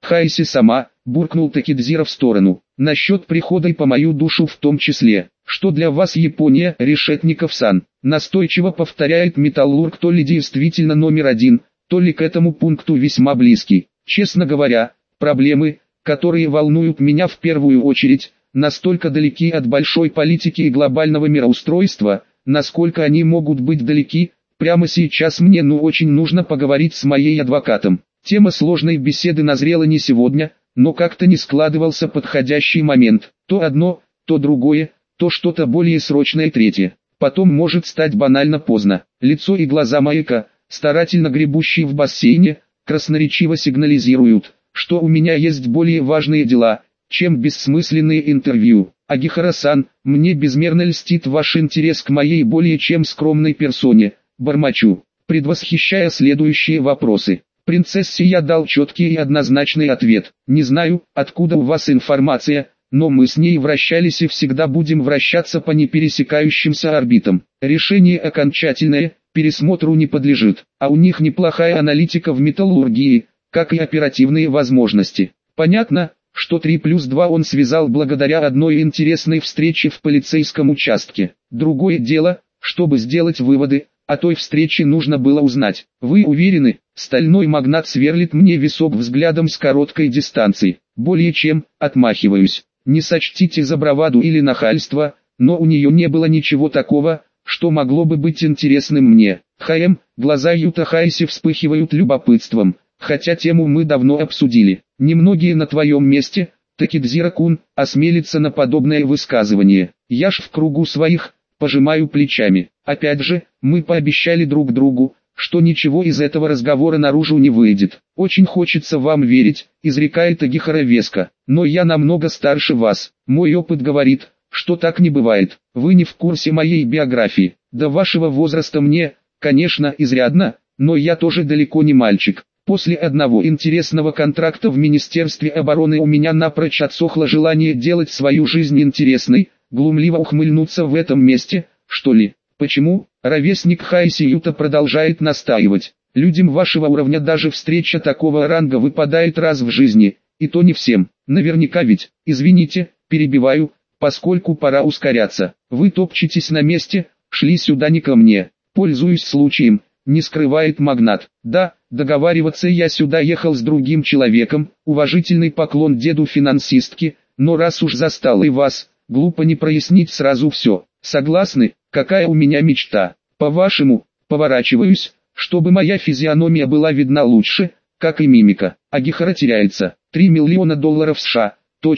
Хайси сама, буркнул Такидзира в сторону. Насчет прихода и по мою душу в том числе. Что для вас Япония, Решетников-сан? Настойчиво повторяет Металлург, то ли действительно номер один, то ли к этому пункту весьма близкий. Честно говоря, проблемы, которые волнуют меня в первую очередь, настолько далеки от большой политики и глобального мироустройства, насколько они могут быть далеки. Прямо сейчас мне очень нужно поговорить с моей адвокатом. Тема сложной беседы назрела не сегодня, но как-то не складывался подходящий момент. То одно, то другое, то что-то более срочное третье. Потом может стать банально поздно. Лицо и глаза Майка, старательно гребущие в бассейне, красноречиво сигнализируют, что у меня есть более важные дела, чем бессмысленные интервью. Агихара-сан, мне безмерно льстит ваш интерес к моей более чем скромной персоне, бормочу, предвосхищая следующие вопросы. Принцессе я дал четкий и однозначный ответ. Не знаю, откуда у вас информация, но мы с ней вращались и всегда будем вращаться по непересекающимся орбитам. Решение окончательное, пересмотру не подлежит, а у них неплохая аналитика в металлургии, как и оперативные возможности. Понятно, что 3+2 он связал благодаря одной интересной встрече в полицейском участке. Другое дело, чтобы сделать выводы, о той встрече нужно было узнать. Вы уверены? Стальной магнат сверлит мне висок взглядом с короткой дистанции. Более чем, отмахиваюсь. Не сочтите за браваду или нахальство, но у нее не было ничего такого, что могло бы быть интересным мне. Глаза Юта Хайси вспыхивают любопытством, хотя тему мы давно обсудили. Немногие на твоем месте, Такидзира-кун, осмелится на подобное высказывание. Я ж в кругу своих, пожимаю плечами. Опять же, мы пообещали друг другу, что ничего из этого разговора наружу не выйдет. Очень хочется вам верить, изрекает Агихара веско, но я намного старше вас. Мой опыт говорит, что так не бывает. Вы не в курсе моей биографии. До вашего возраста мне, конечно, изрядно, но я тоже далеко не мальчик. После одного интересного контракта в Министерстве обороны у меня напрочь отсохло желание делать свою жизнь интересной, глумливо ухмыльнуться в этом месте, что ли. Почему? Ровесник Хайси Юта продолжает настаивать. Людям вашего уровня даже встреча такого ранга выпадает раз в жизни, и то не всем. Наверняка ведь, извините, перебиваю, поскольку пора ускоряться. Вы топчетесь на месте, шли сюда не ко мне. Пользуюсь случаем, не скрывает магнат. Да, договариваться я сюда ехал с другим человеком, уважительный поклон деду финансистки, но раз уж застал и вас, глупо не прояснить сразу все. Согласны? Какая у меня мечта? По-вашему, поворачиваюсь, чтобы моя физиономия была видна лучше, как и мимика. Агихара теряется. $3 миллиона США.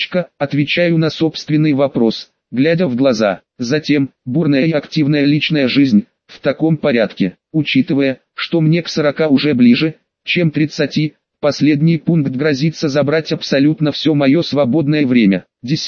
Отвечаю на собственный вопрос, глядя в глаза. Затем, бурная и активная личная жизнь, в таком порядке. Учитывая, что мне к 40 уже ближе, чем 30, последний пункт грозится забрать абсолютно все мое свободное время.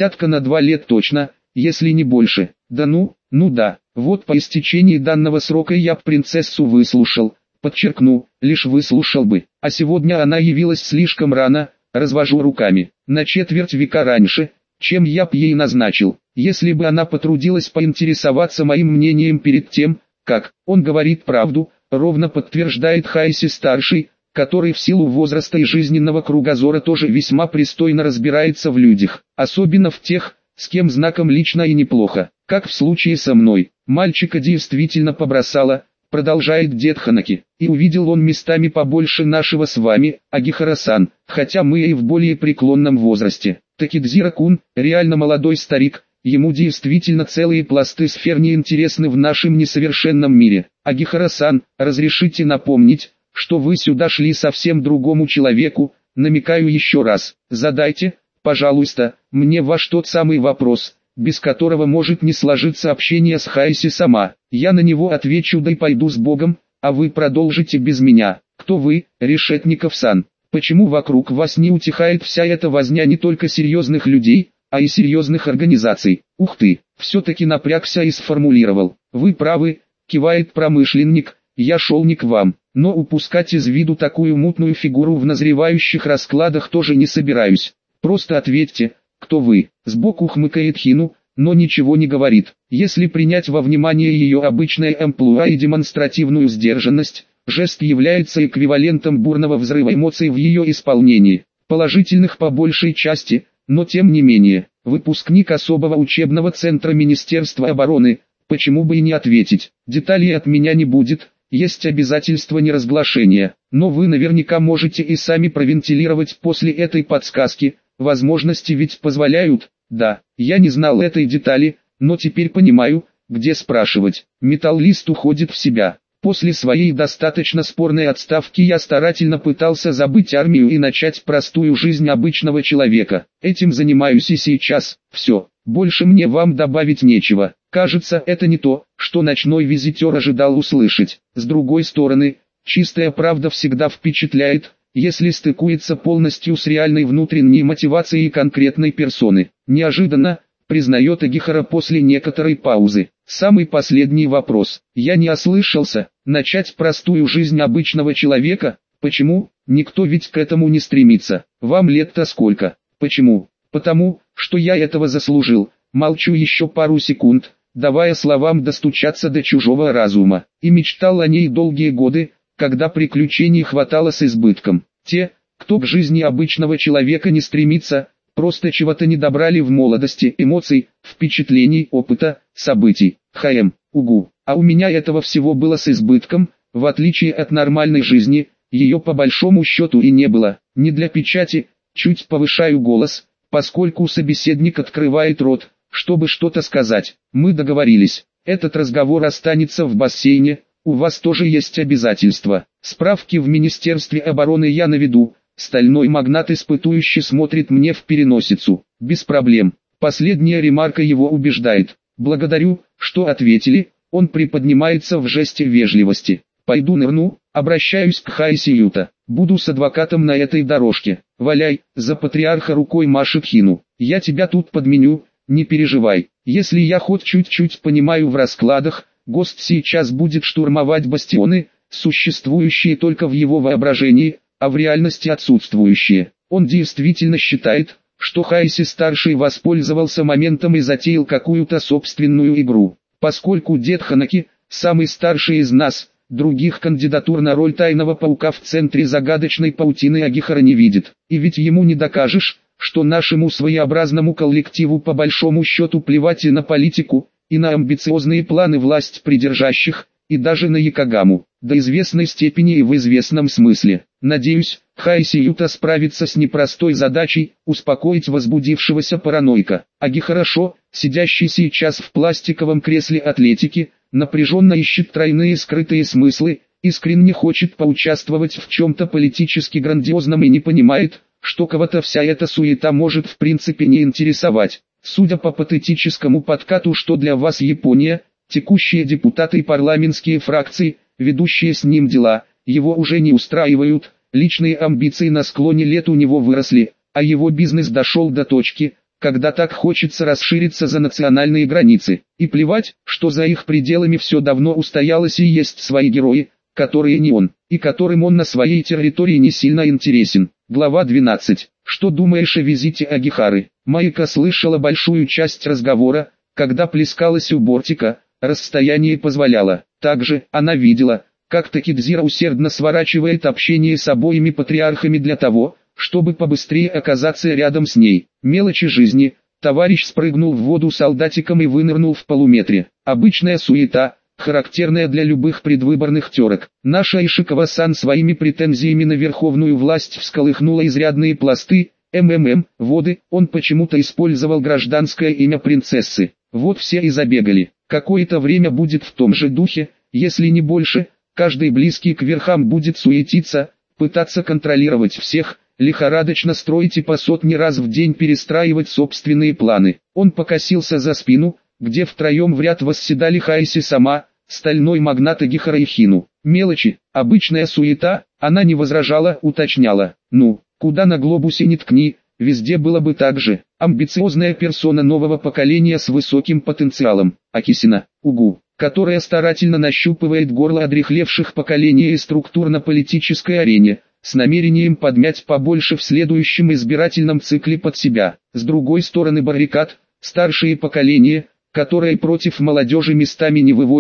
2 лет точно, если не больше. Да да. Вот по истечении данного срока я б принцессу выслушал, подчеркну, лишь выслушал бы, а сегодня она явилась слишком рано, развожу руками, на четверть века раньше, чем я б ей назначил. Если бы она потрудилась поинтересоваться моим мнением перед тем, как он говорит правду, ровно подтверждает Хайси-старший, который в силу возраста и жизненного кругозора тоже весьма пристойно разбирается в людях, особенно в тех, с кем знаком лично и неплохо, как в случае со мной. Мальчика действительно побросало, продолжает дед Ханаки, и увидел он местами побольше нашего с вами, Агихара-сан, хотя мы и в более преклонном возрасте. Такидзира-кун, реально молодой старик, ему действительно целые пласты сфер не интересны в нашем несовершенном мире. Агихара-сан, разрешите напомнить, что вы сюда шли совсем другому человеку, намекаю еще раз, задайте, пожалуйста, мне ваш тот самый вопрос, без которого может не сложиться общение с Хайси сама. Я на него отвечу да и пойду с Богом, а вы продолжите без меня. Кто вы, Решетников-сан? Почему вокруг вас не утихает вся эта возня не только серьезных людей, а и серьезных организаций? Ух ты, все-таки напрягся и сформулировал. Вы правы, кивает промышленник, я шел не к вам, но упускать из виду такую мутную фигуру в назревающих раскладах тоже не собираюсь. Просто ответьте, кто вы? Сбоку хмыкает Хину, но ничего не говорит. Если принять во внимание ее обычное амплуа и демонстративную сдержанность, жест является эквивалентом бурного взрыва эмоций в ее исполнении. положительных по большей части, но тем не менее, выпускник особого учебного центра Министерства обороны, почему бы и не ответить. Деталей от меня не будет, есть обязательство неразглашения, но вы наверняка можете и сами провентилировать после этой подсказки, возможности ведь позволяют. Да, я не знал этой детали, но теперь понимаю, где спрашивать. Металлист уходит в себя. После своей достаточно спорной отставки я старательно пытался забыть армию и начать простую жизнь обычного человека. Этим занимаюсь и сейчас. Все, больше мне вам добавить нечего. Кажется, это не то, что ночной визитер ожидал услышать. С другой стороны, чистая правда всегда впечатляет, если стыкуется полностью с реальной внутренней мотивацией конкретной персоны. Неожиданно, признает Агихара после некоторой паузы. Самый последний вопрос. Я не ослышался. Начать простую жизнь обычного человека? Почему? Никто ведь к этому не стремится. Вам лет-то сколько? Почему? Потому, что я этого заслужил. Молчу еще пару секунд, давая словам достучаться до чужого разума. И мечтал о ней долгие годы, когда приключений хватало с избытком. Те, кто к жизни обычного человека не стремится, просто чего-то не добрали в молодости, эмоций, впечатлений, опыта, событий. Угу. А у меня этого всего было с избытком, в отличие от нормальной жизни, ее по большому счету и не было. Не для печати, чуть повышаю голос, поскольку собеседник открывает рот, чтобы что-то сказать. Мы договорились. Этот разговор останется в бассейне, у вас тоже есть обязательства. Справки в Министерстве обороны я наведу. Стальной магнат испытующе смотрит мне в переносицу. Без проблем. Последняя ремарка его убеждает. Благодарю, что ответили. Он приподнимается в жесте вежливости. Пойду нырну, обращаюсь к Хайсиюта. Буду с адвокатом на этой дорожке. Валяй, за патриарха рукой машет Хину. Я тебя тут подменю, не переживай. Если я хоть чуть-чуть понимаю в раскладах, ГОСТ сейчас будет штурмовать бастионы, существующие только в его воображении, а в реальности отсутствующие. Он действительно считает, что Хайси-старший воспользовался моментом и затеял какую-то собственную игру. Поскольку дед Ханаки, самый старший из нас, других кандидатур на роль тайного паука в центре загадочной паутины Агихара не видит. И ведь ему не докажешь, что нашему своеобразному коллективу по большому счету плевать и на политику, и на амбициозные планы власть придержащих, и даже на Якогаму, до известной степени и в известном смысле. Надеюсь, Хайсиюта справится с непростой задачей, успокоить возбудившегося параноика. Аги хорошо, сидящий сейчас в пластиковом кресле атлетики, напряженно ищет тройные скрытые смыслы, искренне хочет поучаствовать в чем-то политически грандиозном и не понимает, что кого-то вся эта суета может в принципе не интересовать. Судя по патетическому подкату, что для вас Япония, текущие депутаты и парламентские фракции, ведущие с ним дела, его уже не устраивают, личные амбиции на склоне лет у него выросли, а его бизнес дошел до точки, когда так хочется расшириться за национальные границы. И плевать, что за их пределами все давно устоялось и есть свои герои, которые не он, и которым он на своей территории не сильно интересен. Глава 12. Что думаешь о визите Агихары? Майка слышала большую часть разговора, когда плескалась у бортика, расстояние позволяло. Также, она видела, как Такидзира усердно сворачивает общение с обоими патриархами для того, чтобы побыстрее оказаться рядом с ней. Мелочи жизни. Товарищ спрыгнул в воду солдатиком и вынырнул в полуметре. Обычная суета, характерная для любых предвыборных терок. Наша Ишикава-сан своими претензиями на верховную власть всколыхнула изрядные пласты, воды. Он почему-то использовал гражданское имя принцессы. Вот все и забегали. Какое-то время будет в том же духе, если не больше. Каждый близкий к верхам будет суетиться, пытаться контролировать всех, лихорадочно строить и по сотни раз в день перестраивать собственные планы. Он покосился за спину, где втроем в ряд восседали Хайси сама, стальной магнат Агихара и Хину. Мелочи, обычная суета, она не возражала, уточняла. Ну, куда на глобусе не ткни, везде было бы так же. Амбициозная персона нового поколения с высоким потенциалом. Акисина, которая старательно нащупывает горло одряхлевших поколений и структур на политической арене, с намерением подмять побольше в следующем избирательном цикле под себя. С другой стороны баррикад, старшее поколение, которое против молодежи местами не вывозит,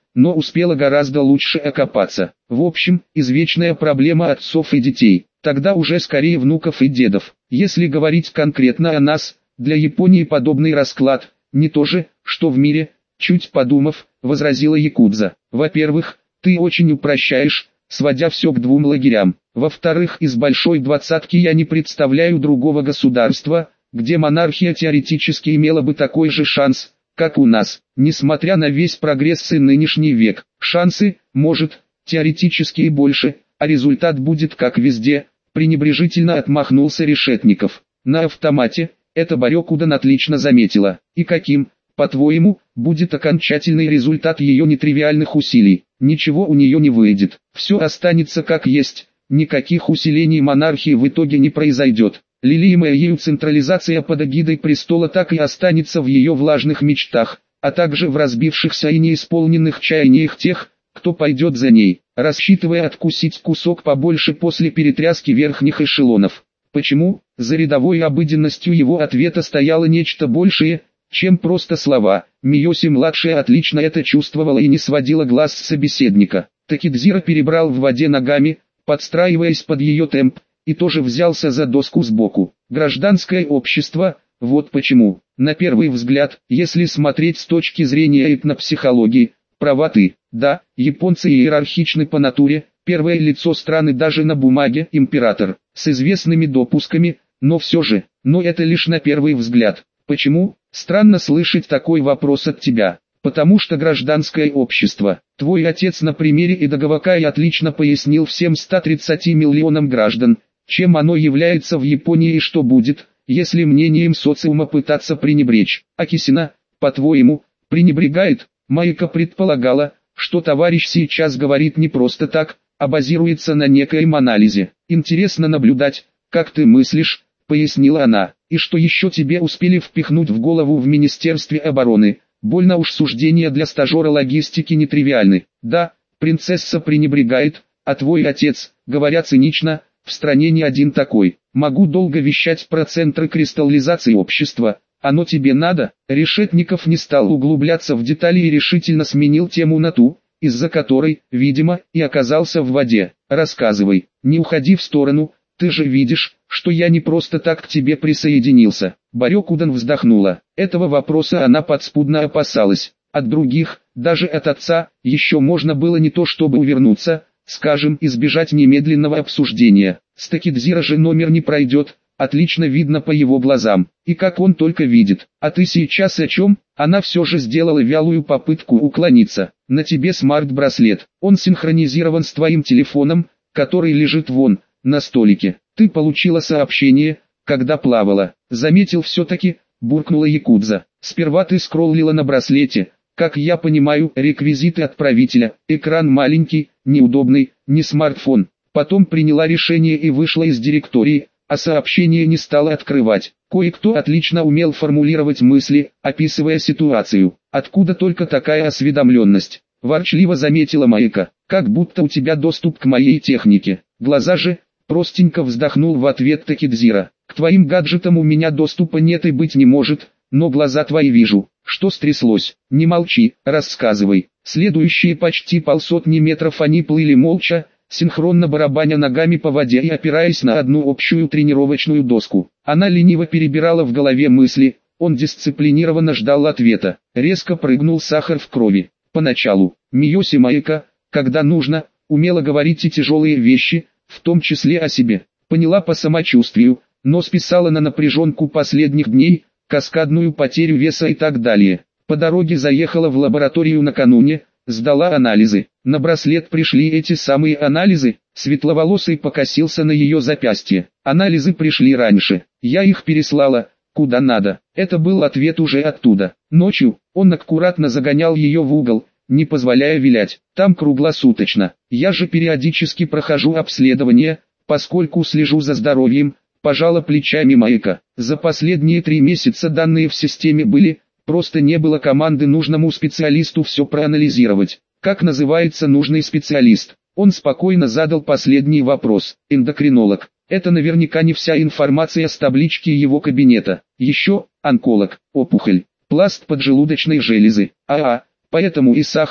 но успела гораздо лучше окопаться. В общем, извечная проблема отцов и детей, тогда уже скорее внуков и дедов. Если говорить конкретно о нас, для Японии подобный расклад не то же, что в мире, чуть подумав, возразила якудза. Во-первых, ты очень упрощаешь, сводя все к двум лагерям. Во-вторых, из большой двадцатки я не представляю другого государства, где монархия теоретически имела бы такой же шанс, как у нас. Несмотря на весь прогресс и нынешний век, шансы, может, теоретически и больше, а результат будет как везде, пренебрежительно отмахнулся Решетников. На автомате, это Барёкудан отлично заметила. И каким, по-твоему, будет окончательный результат ее нетривиальных усилий? Ничего у нее не выйдет. Все останется как есть, никаких усилений монархии в итоге не произойдет. Лелеемая ею централизация под эгидой престола так и останется в ее влажных мечтах, а также в разбившихся и неисполненных чаяниях тех, кто пойдет за ней, рассчитывая откусить кусок побольше после перетряски верхних эшелонов. Почему? За рядовой обыденностью его ответа стояло нечто большее, чем просто слова. Миоси-младшая отлично это чувствовала и не сводила глаз с собеседника. Такидзира перебрал в воде ногами, подстраиваясь под ее темп, и тоже взялся за доску сбоку. Гражданское общество, вот почему. На первый взгляд, если смотреть с точки зрения этнопсихологии, права ты. Да, японцы иерархичны по натуре, первое лицо страны даже на бумаге император, с известными допусками, но все же, но это лишь на первый взгляд. Почему? Странно слышать такой вопрос от тебя. Потому что гражданское общество, твой отец на примере Эдогавакай отлично пояснил всем 130 миллионам граждан, чем оно является в Японии и что будет, если мнением социума пытаться пренебречь. Акисина, по-твоему, пренебрегает? Майка предполагала, что товарищ сейчас говорит не просто так, а базируется на некоем анализе. Интересно наблюдать, как ты мыслишь, пояснила она, и что еще тебе успели впихнуть в голову в Министерстве обороны. Больно уж суждения для стажера логистики нетривиальны. Да, принцесса пренебрегает, а твой отец, говоря цинично, в стране не один такой. Могу долго вещать про центры кристаллизации общества. Оно тебе надо? Решетников не стал углубляться в детали и решительно сменил тему на ту, из-за которой, видимо, и оказался в воде. Рассказывай, не уходи в сторону, ты же видишь, что я не просто так к тебе присоединился. Барёкудан вздохнула. Этого вопроса она подспудно опасалась. От других, даже от отца, еще можно было не то чтобы увернуться, скажем, избежать немедленного обсуждения. С Такидзира же номер не пройдет, отлично видно по его глазам. И как он только видит. А ты сейчас о чем? Она все же сделала вялую попытку уклониться. На тебе смарт-браслет. Он синхронизирован с твоим телефоном, который лежит вон, на столике. Ты получила сообщение, когда плавала. Заметил все-таки, буркнула якудза. Сперва ты скроллила на браслете. Как я понимаю, реквизиты отправителя. Экран маленький, неудобный, не смартфон. Потом приняла решение и вышла из директории, а сообщение не стала открывать. Кое-кто отлично умел формулировать мысли, описывая ситуацию. Откуда только такая осведомленность? Ворчливо заметила Майка. Как будто у тебя доступ к моей технике. Глаза же, простенько вздохнул в ответ Такидзира. К твоим гаджетам у меня доступа нет и быть не может, но глаза твои вижу. Что стряслось? Не молчи, рассказывай. Следующие почти полсотни метров они плыли молча, синхронно барабаня ногами по воде и опираясь на одну общую тренировочную доску. Она лениво перебирала в голове мысли, он дисциплинированно ждал ответа. Резко прыгнул сахар в крови. Поначалу, Миоси Майка, когда нужно, умела говорить и тяжелые вещи, в том числе о себе. Поняла по самочувствию, но списала на напряженку последних дней, каскадную потерю веса и так далее. По дороге заехала в лабораторию накануне, сдала анализы. На браслет пришли эти самые анализы. Светловолосый покосился на ее запястье. Анализы пришли раньше. Я их переслала, куда надо. Это был ответ уже оттуда. Ночью, он аккуратно загонял ее в угол, не позволяя вилять. Там круглосуточно. Я же периодически прохожу обследование, поскольку слежу за здоровьем. Пожала плечами Майка. За последние 3 месяца данные в системе были, просто не было команды нужному специалисту все проанализировать. Как называется нужный специалист? Он спокойно задал последний вопрос. Эндокринолог. Это наверняка не вся информация с таблички его кабинета. Еще, онколог, опухоль, пласт поджелудочной железы. Поэтому и сахар,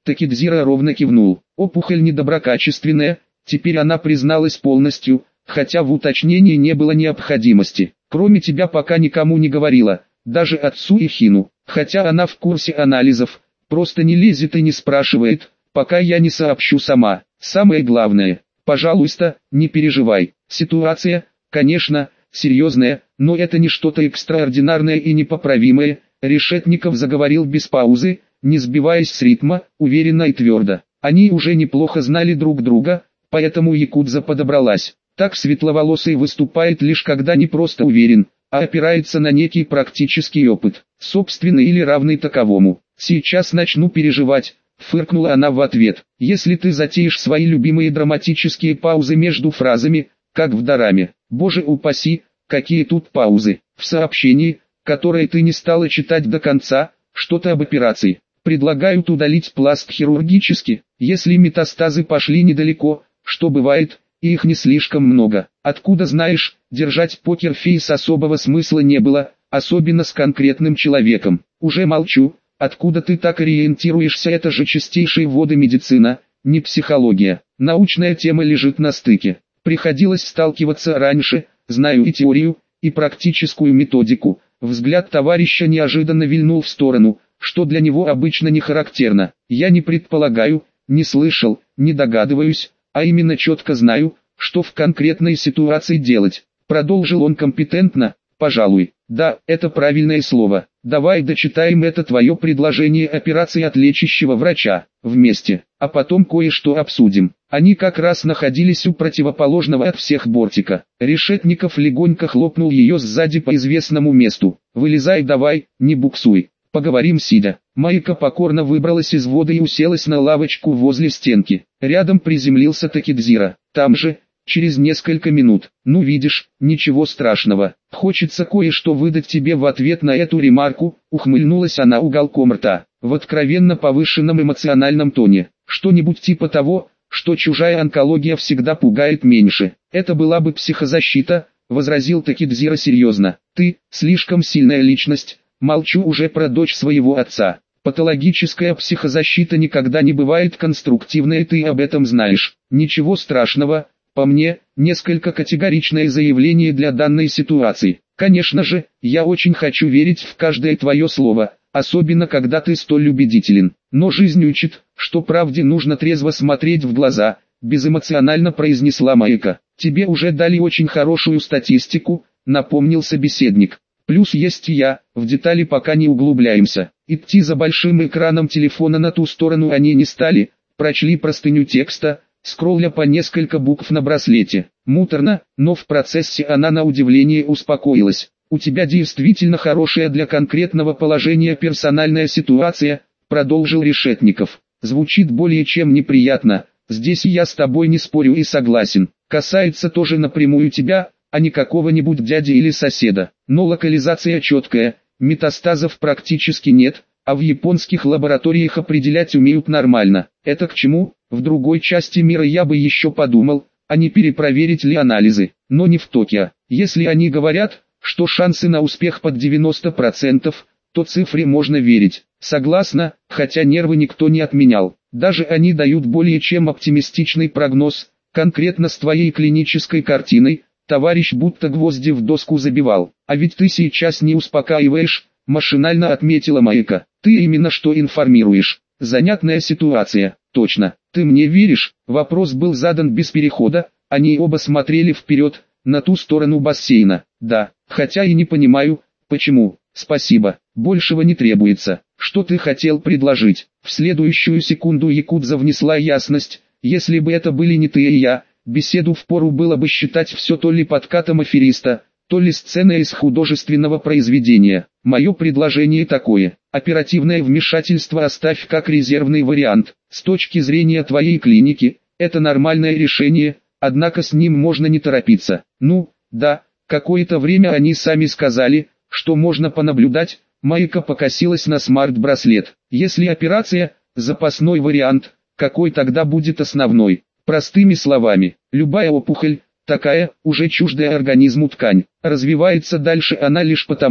Такидзира ровно кивнул. Опухоль недоброкачественная, теперь она призналась полностью, хотя в уточнении не было необходимости. Кроме тебя пока никому не говорила, даже отцу и Хину, хотя она в курсе анализов, просто не лезет и не спрашивает, пока я не сообщу сама. Самое главное, пожалуйста, не переживай. Ситуация, конечно, серьезная, но это не что-то экстраординарное и непоправимое. Решетников заговорил без паузы, не сбиваясь с ритма, уверенно и твердо. Они уже неплохо знали друг друга, поэтому якудза подобралась. Так светловолосый выступает лишь когда не просто уверен, а опирается на некий практический опыт, собственный или равный таковому. «Сейчас начну переживать», — фыркнула она в ответ. «Если ты затеешь свои любимые драматические паузы между фразами, как в дораме. Боже упаси, какие тут паузы. В сообщении, которое ты не стала читать до конца, что-то об операции. Предлагают удалить пласт хирургически, если метастазы пошли недалеко, что бывает, и их не слишком много. Откуда знаешь, держать покерфейс особого смысла не было, особенно с конкретным человеком. Уже молчу, откуда ты так ориентируешься, это же чистейшие воды медицина, не психология. Научная тема лежит на стыке. Приходилось сталкиваться раньше, знаю и теорию, и практическую методику». Взгляд товарища неожиданно вильнул в сторону, что для него обычно не характерно. «Я не предполагаю, не слышал, не догадываюсь, а именно четко знаю, что в конкретной ситуации делать», продолжил он компетентно. «Пожалуй, да, это правильное слово. Давай дочитаем это твое предложение операции от лечащего врача, вместе, а потом кое-что обсудим». Они как раз находились у противоположного от всех бортика. Решетников легонько хлопнул ее сзади по известному месту. «Вылезай давай, не буксуй, поговорим сидя». Майка покорно выбралась из воды и уселась на лавочку возле стенки. Рядом приземлился Такидзира. Там же, через несколько минут. «Ну видишь, ничего страшного. Хочется кое-что выдать тебе в ответ на эту ремарку», ухмыльнулась она уголком рта, в откровенно повышенном эмоциональном тоне. «Что-нибудь типа того, что чужая онкология всегда пугает меньше. Это была бы психозащита», возразил Такидзира серьезно. «Ты, слишком сильная личность, молчу уже про дочь своего отца. Патологическая психозащита никогда не бывает конструктивной, ты об этом знаешь. Ничего страшного, по мне, несколько категоричное заявление для данной ситуации. Конечно же, я очень хочу верить в каждое твое слово, особенно когда ты столь убедителен. Но жизнь учит, что правде нужно трезво смотреть в глаза», безэмоционально произнесла Майка. «Тебе уже дали очень хорошую статистику», напомнил собеседник. «Плюс есть и я, в детали пока не углубляемся». Идти за большим экраном телефона на ту сторону они не стали, прочли простыню текста, скролля по несколько букв на браслете. Муторно, но в процессе она на удивление успокоилась. «У тебя действительно хорошая для конкретного положения персональная ситуация», продолжил Решетников. «Звучит более чем неприятно, здесь я с тобой не спорю и согласен. Касается тоже напрямую тебя, а не какого-нибудь дяди или соседа. Но локализация четкая, метастазов практически нет, а в японских лабораториях определять умеют нормально. Это к чему? В другой части мира я бы еще подумал, а не перепроверить ли анализы, но не в Токио. Если они говорят, что шансы на успех под 90%, то цифре можно верить. Согласна, хотя нервы никто не отменял. Даже они дают более чем оптимистичный прогноз, конкретно с твоей клинической картиной, товарищ будто гвозди в доску забивал. А ведь ты сейчас не успокаиваешь, машинально отметила Майка. Ты именно что информируешь. Занятная ситуация, точно. Ты мне веришь? Вопрос был задан без перехода, они оба смотрели вперед, на ту сторону бассейна. Да, хотя и не понимаю, почему. Спасибо, большего не требуется. Что ты хотел предложить? В следующую секунду якудза внесла ясность. Если бы это были не ты и я, беседу впору было бы считать все то ли подкатом афериста, то ли сценой из художественного произведения. Мое предложение такое: оперативное вмешательство оставь как резервный вариант. С точки зрения твоей клиники, это нормальное решение, однако с ним можно не торопиться. Ну, да, какое-то время они сами сказали, что можно понаблюдать. Майка покосилась на смарт-браслет. Если операция – запасной вариант, какой тогда будет основной? Простыми словами, любая опухоль, такая, уже чуждая организму ткань, развивается дальше она лишь потому,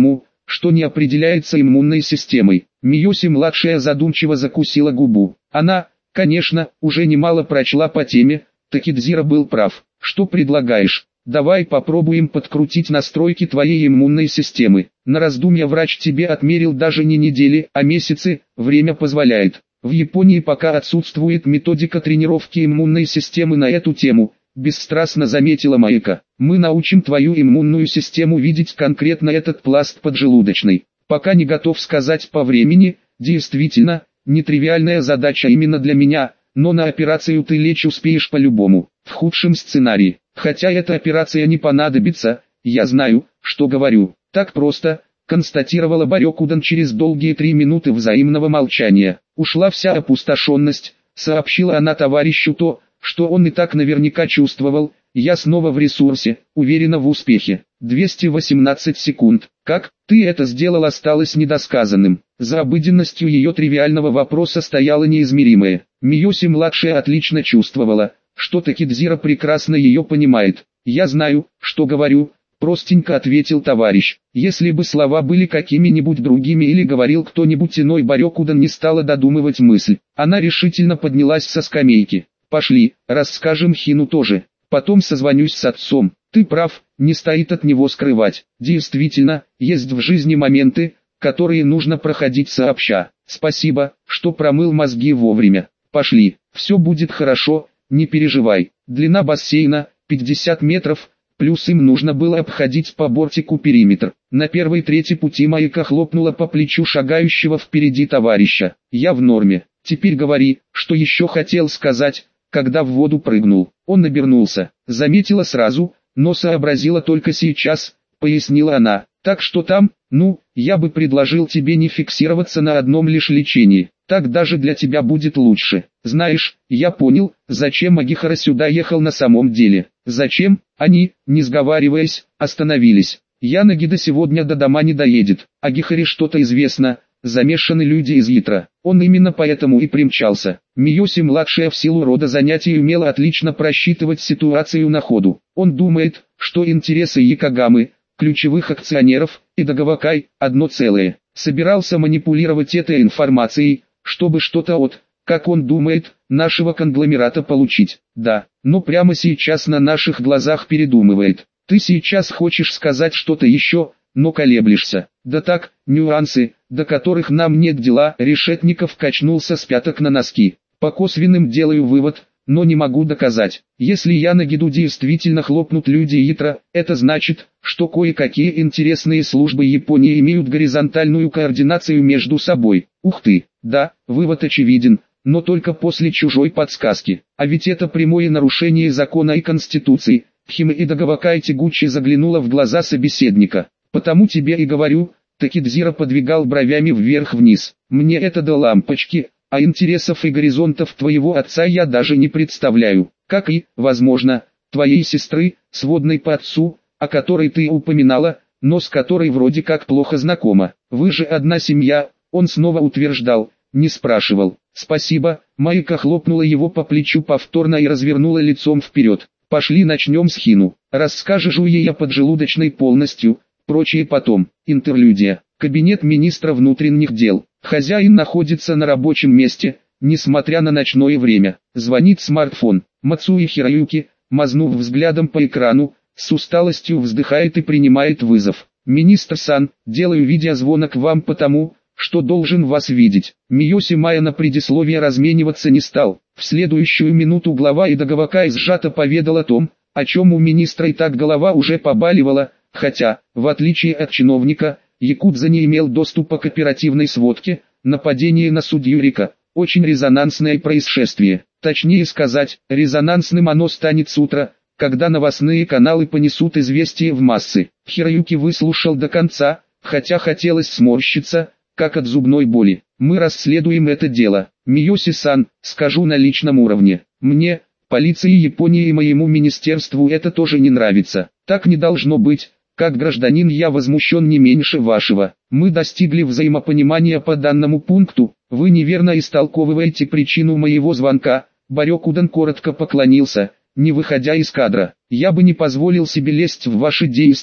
что не определяется иммунной системой. Миоси-младшая задумчиво закусила губу. Она, конечно, уже немало прочла по теме, Такидзира был прав. Что предлагаешь? Давай попробуем подкрутить настройки твоей иммунной системы. На раздумья врач тебе отмерил даже не недели, а месяцы, время позволяет. В Японии пока отсутствует методика тренировки иммунной системы на эту тему, бесстрастно заметила Майка. Мы научим твою иммунную систему видеть конкретно этот пласт поджелудочной. Пока не готов сказать по времени, действительно, нетривиальная задача именно для меня, но на операцию ты лечь успеешь по-любому, в худшем сценарии. Хотя эта операция не понадобится, я знаю, что говорю. Так просто, констатировала Барёкудан через долгие 3 минуты взаимного молчания. Ушла вся опустошенность, сообщила она товарищу то, что он и так наверняка чувствовал. Я снова в ресурсе, уверена в успехе. 218 секунд. Как ты это сделал, осталось недосказанным. За обыденностью ее тривиального вопроса стояло неизмеримое. Миоси-младшая отлично чувствовала, что Такидзира прекрасно ее понимает. «Я знаю, что говорю», — простенько ответил товарищ. Если бы слова были какими-нибудь другими или говорил кто-нибудь иной, Барёкудан не стала додумывать мысль. Она решительно поднялась со скамейки. «Пошли, расскажем Хину тоже. Потом созвонюсь с отцом. Ты прав, не стоит от него скрывать. Действительно, есть в жизни моменты, которые нужно проходить сообща. Спасибо, что промыл мозги вовремя. Пошли, все будет хорошо, не переживай». Длина бассейна 50 метров, плюс им нужно было обходить по бортику периметр. На первой трети пути Майка хлопнула по плечу шагающего впереди товарища. «Я в норме. Теперь говори, что еще хотел сказать, когда в воду прыгнул». Он обернулся, заметила сразу, но сообразила только сейчас, пояснила она. «Так что там, я бы предложил тебе не фиксироваться на одном лишь лечении. Так даже для тебя будет лучше. Знаешь, я понял, зачем Агихара сюда ехал на самом деле. Зачем?» Они, не сговариваясь, остановились. «Янагида сегодня до дома не доедет. Агихаре что-то известно. Замешаны люди из Ятра. Он именно поэтому и примчался». Миоси-младшая в силу рода занятий умела отлично просчитывать ситуацию на ходу. Он думает, что интересы Якогамы, ключевых акционеров, и Дагавакай – одно целое. Собирался манипулировать этой информацией, чтобы что-то как он думает, нашего конгломерата получить. Да, но прямо сейчас на наших глазах передумывает. Ты сейчас хочешь сказать что-то еще, но колеблешься. Да так, нюансы, до которых нам нет дела. Решетников качнулся с пяток на носки. По косвенным делаю вывод, но не могу доказать. Если Янагиду действительно хлопнут люди Ятра, это значит, что кое-какие интересные службы Японии имеют горизонтальную координацию между собой. Ух ты, да, вывод очевиден, но только после чужой подсказки. А ведь это прямое нарушение закона и конституции. Химе Дагавакай тягуче заглянула в глаза собеседника. «Потому тебе и говорю», — Такидзира подвигал бровями вверх-вниз. «Мне это до лампочки, а интересов и горизонтов твоего отца я даже не представляю. Как и, возможно, твоей сестры, сводной по отцу, о которой ты упоминала, но с которой вроде как плохо знакома. Вы же одна семья», — он снова утверждал, не спрашивал. «Спасибо», — Майка хлопнула его по плечу повторно и развернула лицом вперед. «Пошли начнем с Хину. Расскажешь ей о поджелудочной полностью, прочее потом». Интерлюдия. Кабинет министра внутренних дел. Хозяин находится на рабочем месте, несмотря на ночное время. Звонит смартфон. Мацуи Хироюки, мазнув взглядом по экрану, с усталостью вздыхает и принимает вызов. «Министр-сан, делаю видеозвонок вам потому, что должен вас видеть». Миоси Майя на предисловие размениваться не стал. В следующую минуту глава Идагавакай сжато поведал о том, о чем у министра и так голова уже побаливала, хотя, в отличие от чиновника, якудза не имел доступа к оперативной сводке. Нападение на судью Рика – очень резонансное происшествие. Точнее сказать, резонансным оно станет с утра, когда новостные каналы понесут известие в массы. Хироюки выслушал до конца, хотя хотелось сморщиться, как от зубной боли. «Мы расследуем это дело. Миоси-сан, скажу на личном уровне. Мне, полиции Японии и моему министерству это тоже не нравится. Так не должно быть. Как гражданин я возмущен не меньше вашего. Мы достигли взаимопонимания по данному пункту. Вы неверно истолковываете причину моего звонка». Барёкудан коротко поклонился, не выходя из кадра. «Я бы не позволил себе лезть в ваши действия,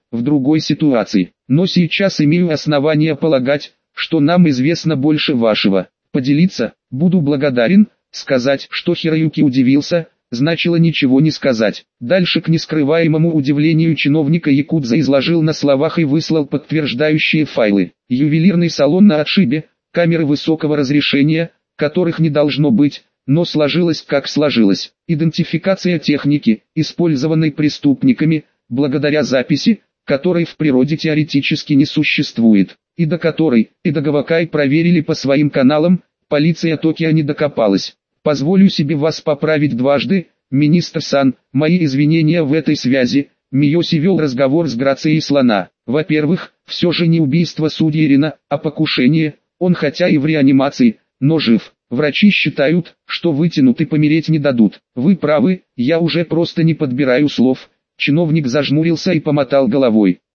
в другой ситуации. Но сейчас имею основания полагать, что нам известно больше вашего. Поделиться, буду благодарен. Сказать, что Хироюки удивился, значило ничего не сказать. Дальше к нескрываемому удивлению чиновника якудза изложил на словах и выслал подтверждающие файлы. Ювелирный салон на отшибе, камеры высокого разрешения, которых не должно быть, но сложилось как сложилось. Идентификация техники, использованной преступниками, благодаря записи, которой в природе теоретически не существует, и до которой Эдагавакай проверили по своим каналам, полиция Токио не докопалась. Позволю себе вас поправить дважды, министр-сан, мои извинения в этой связи. Миоси вел разговор с Грацией Слона. Во-первых, все же не убийство судьи Рина, а покушение. Он хотя и в реанимации, но жив. Врачи считают, что вытянут и помереть не дадут. Вы правы, я уже просто не подбираю слов. Чиновник зажмурился и помотал головой.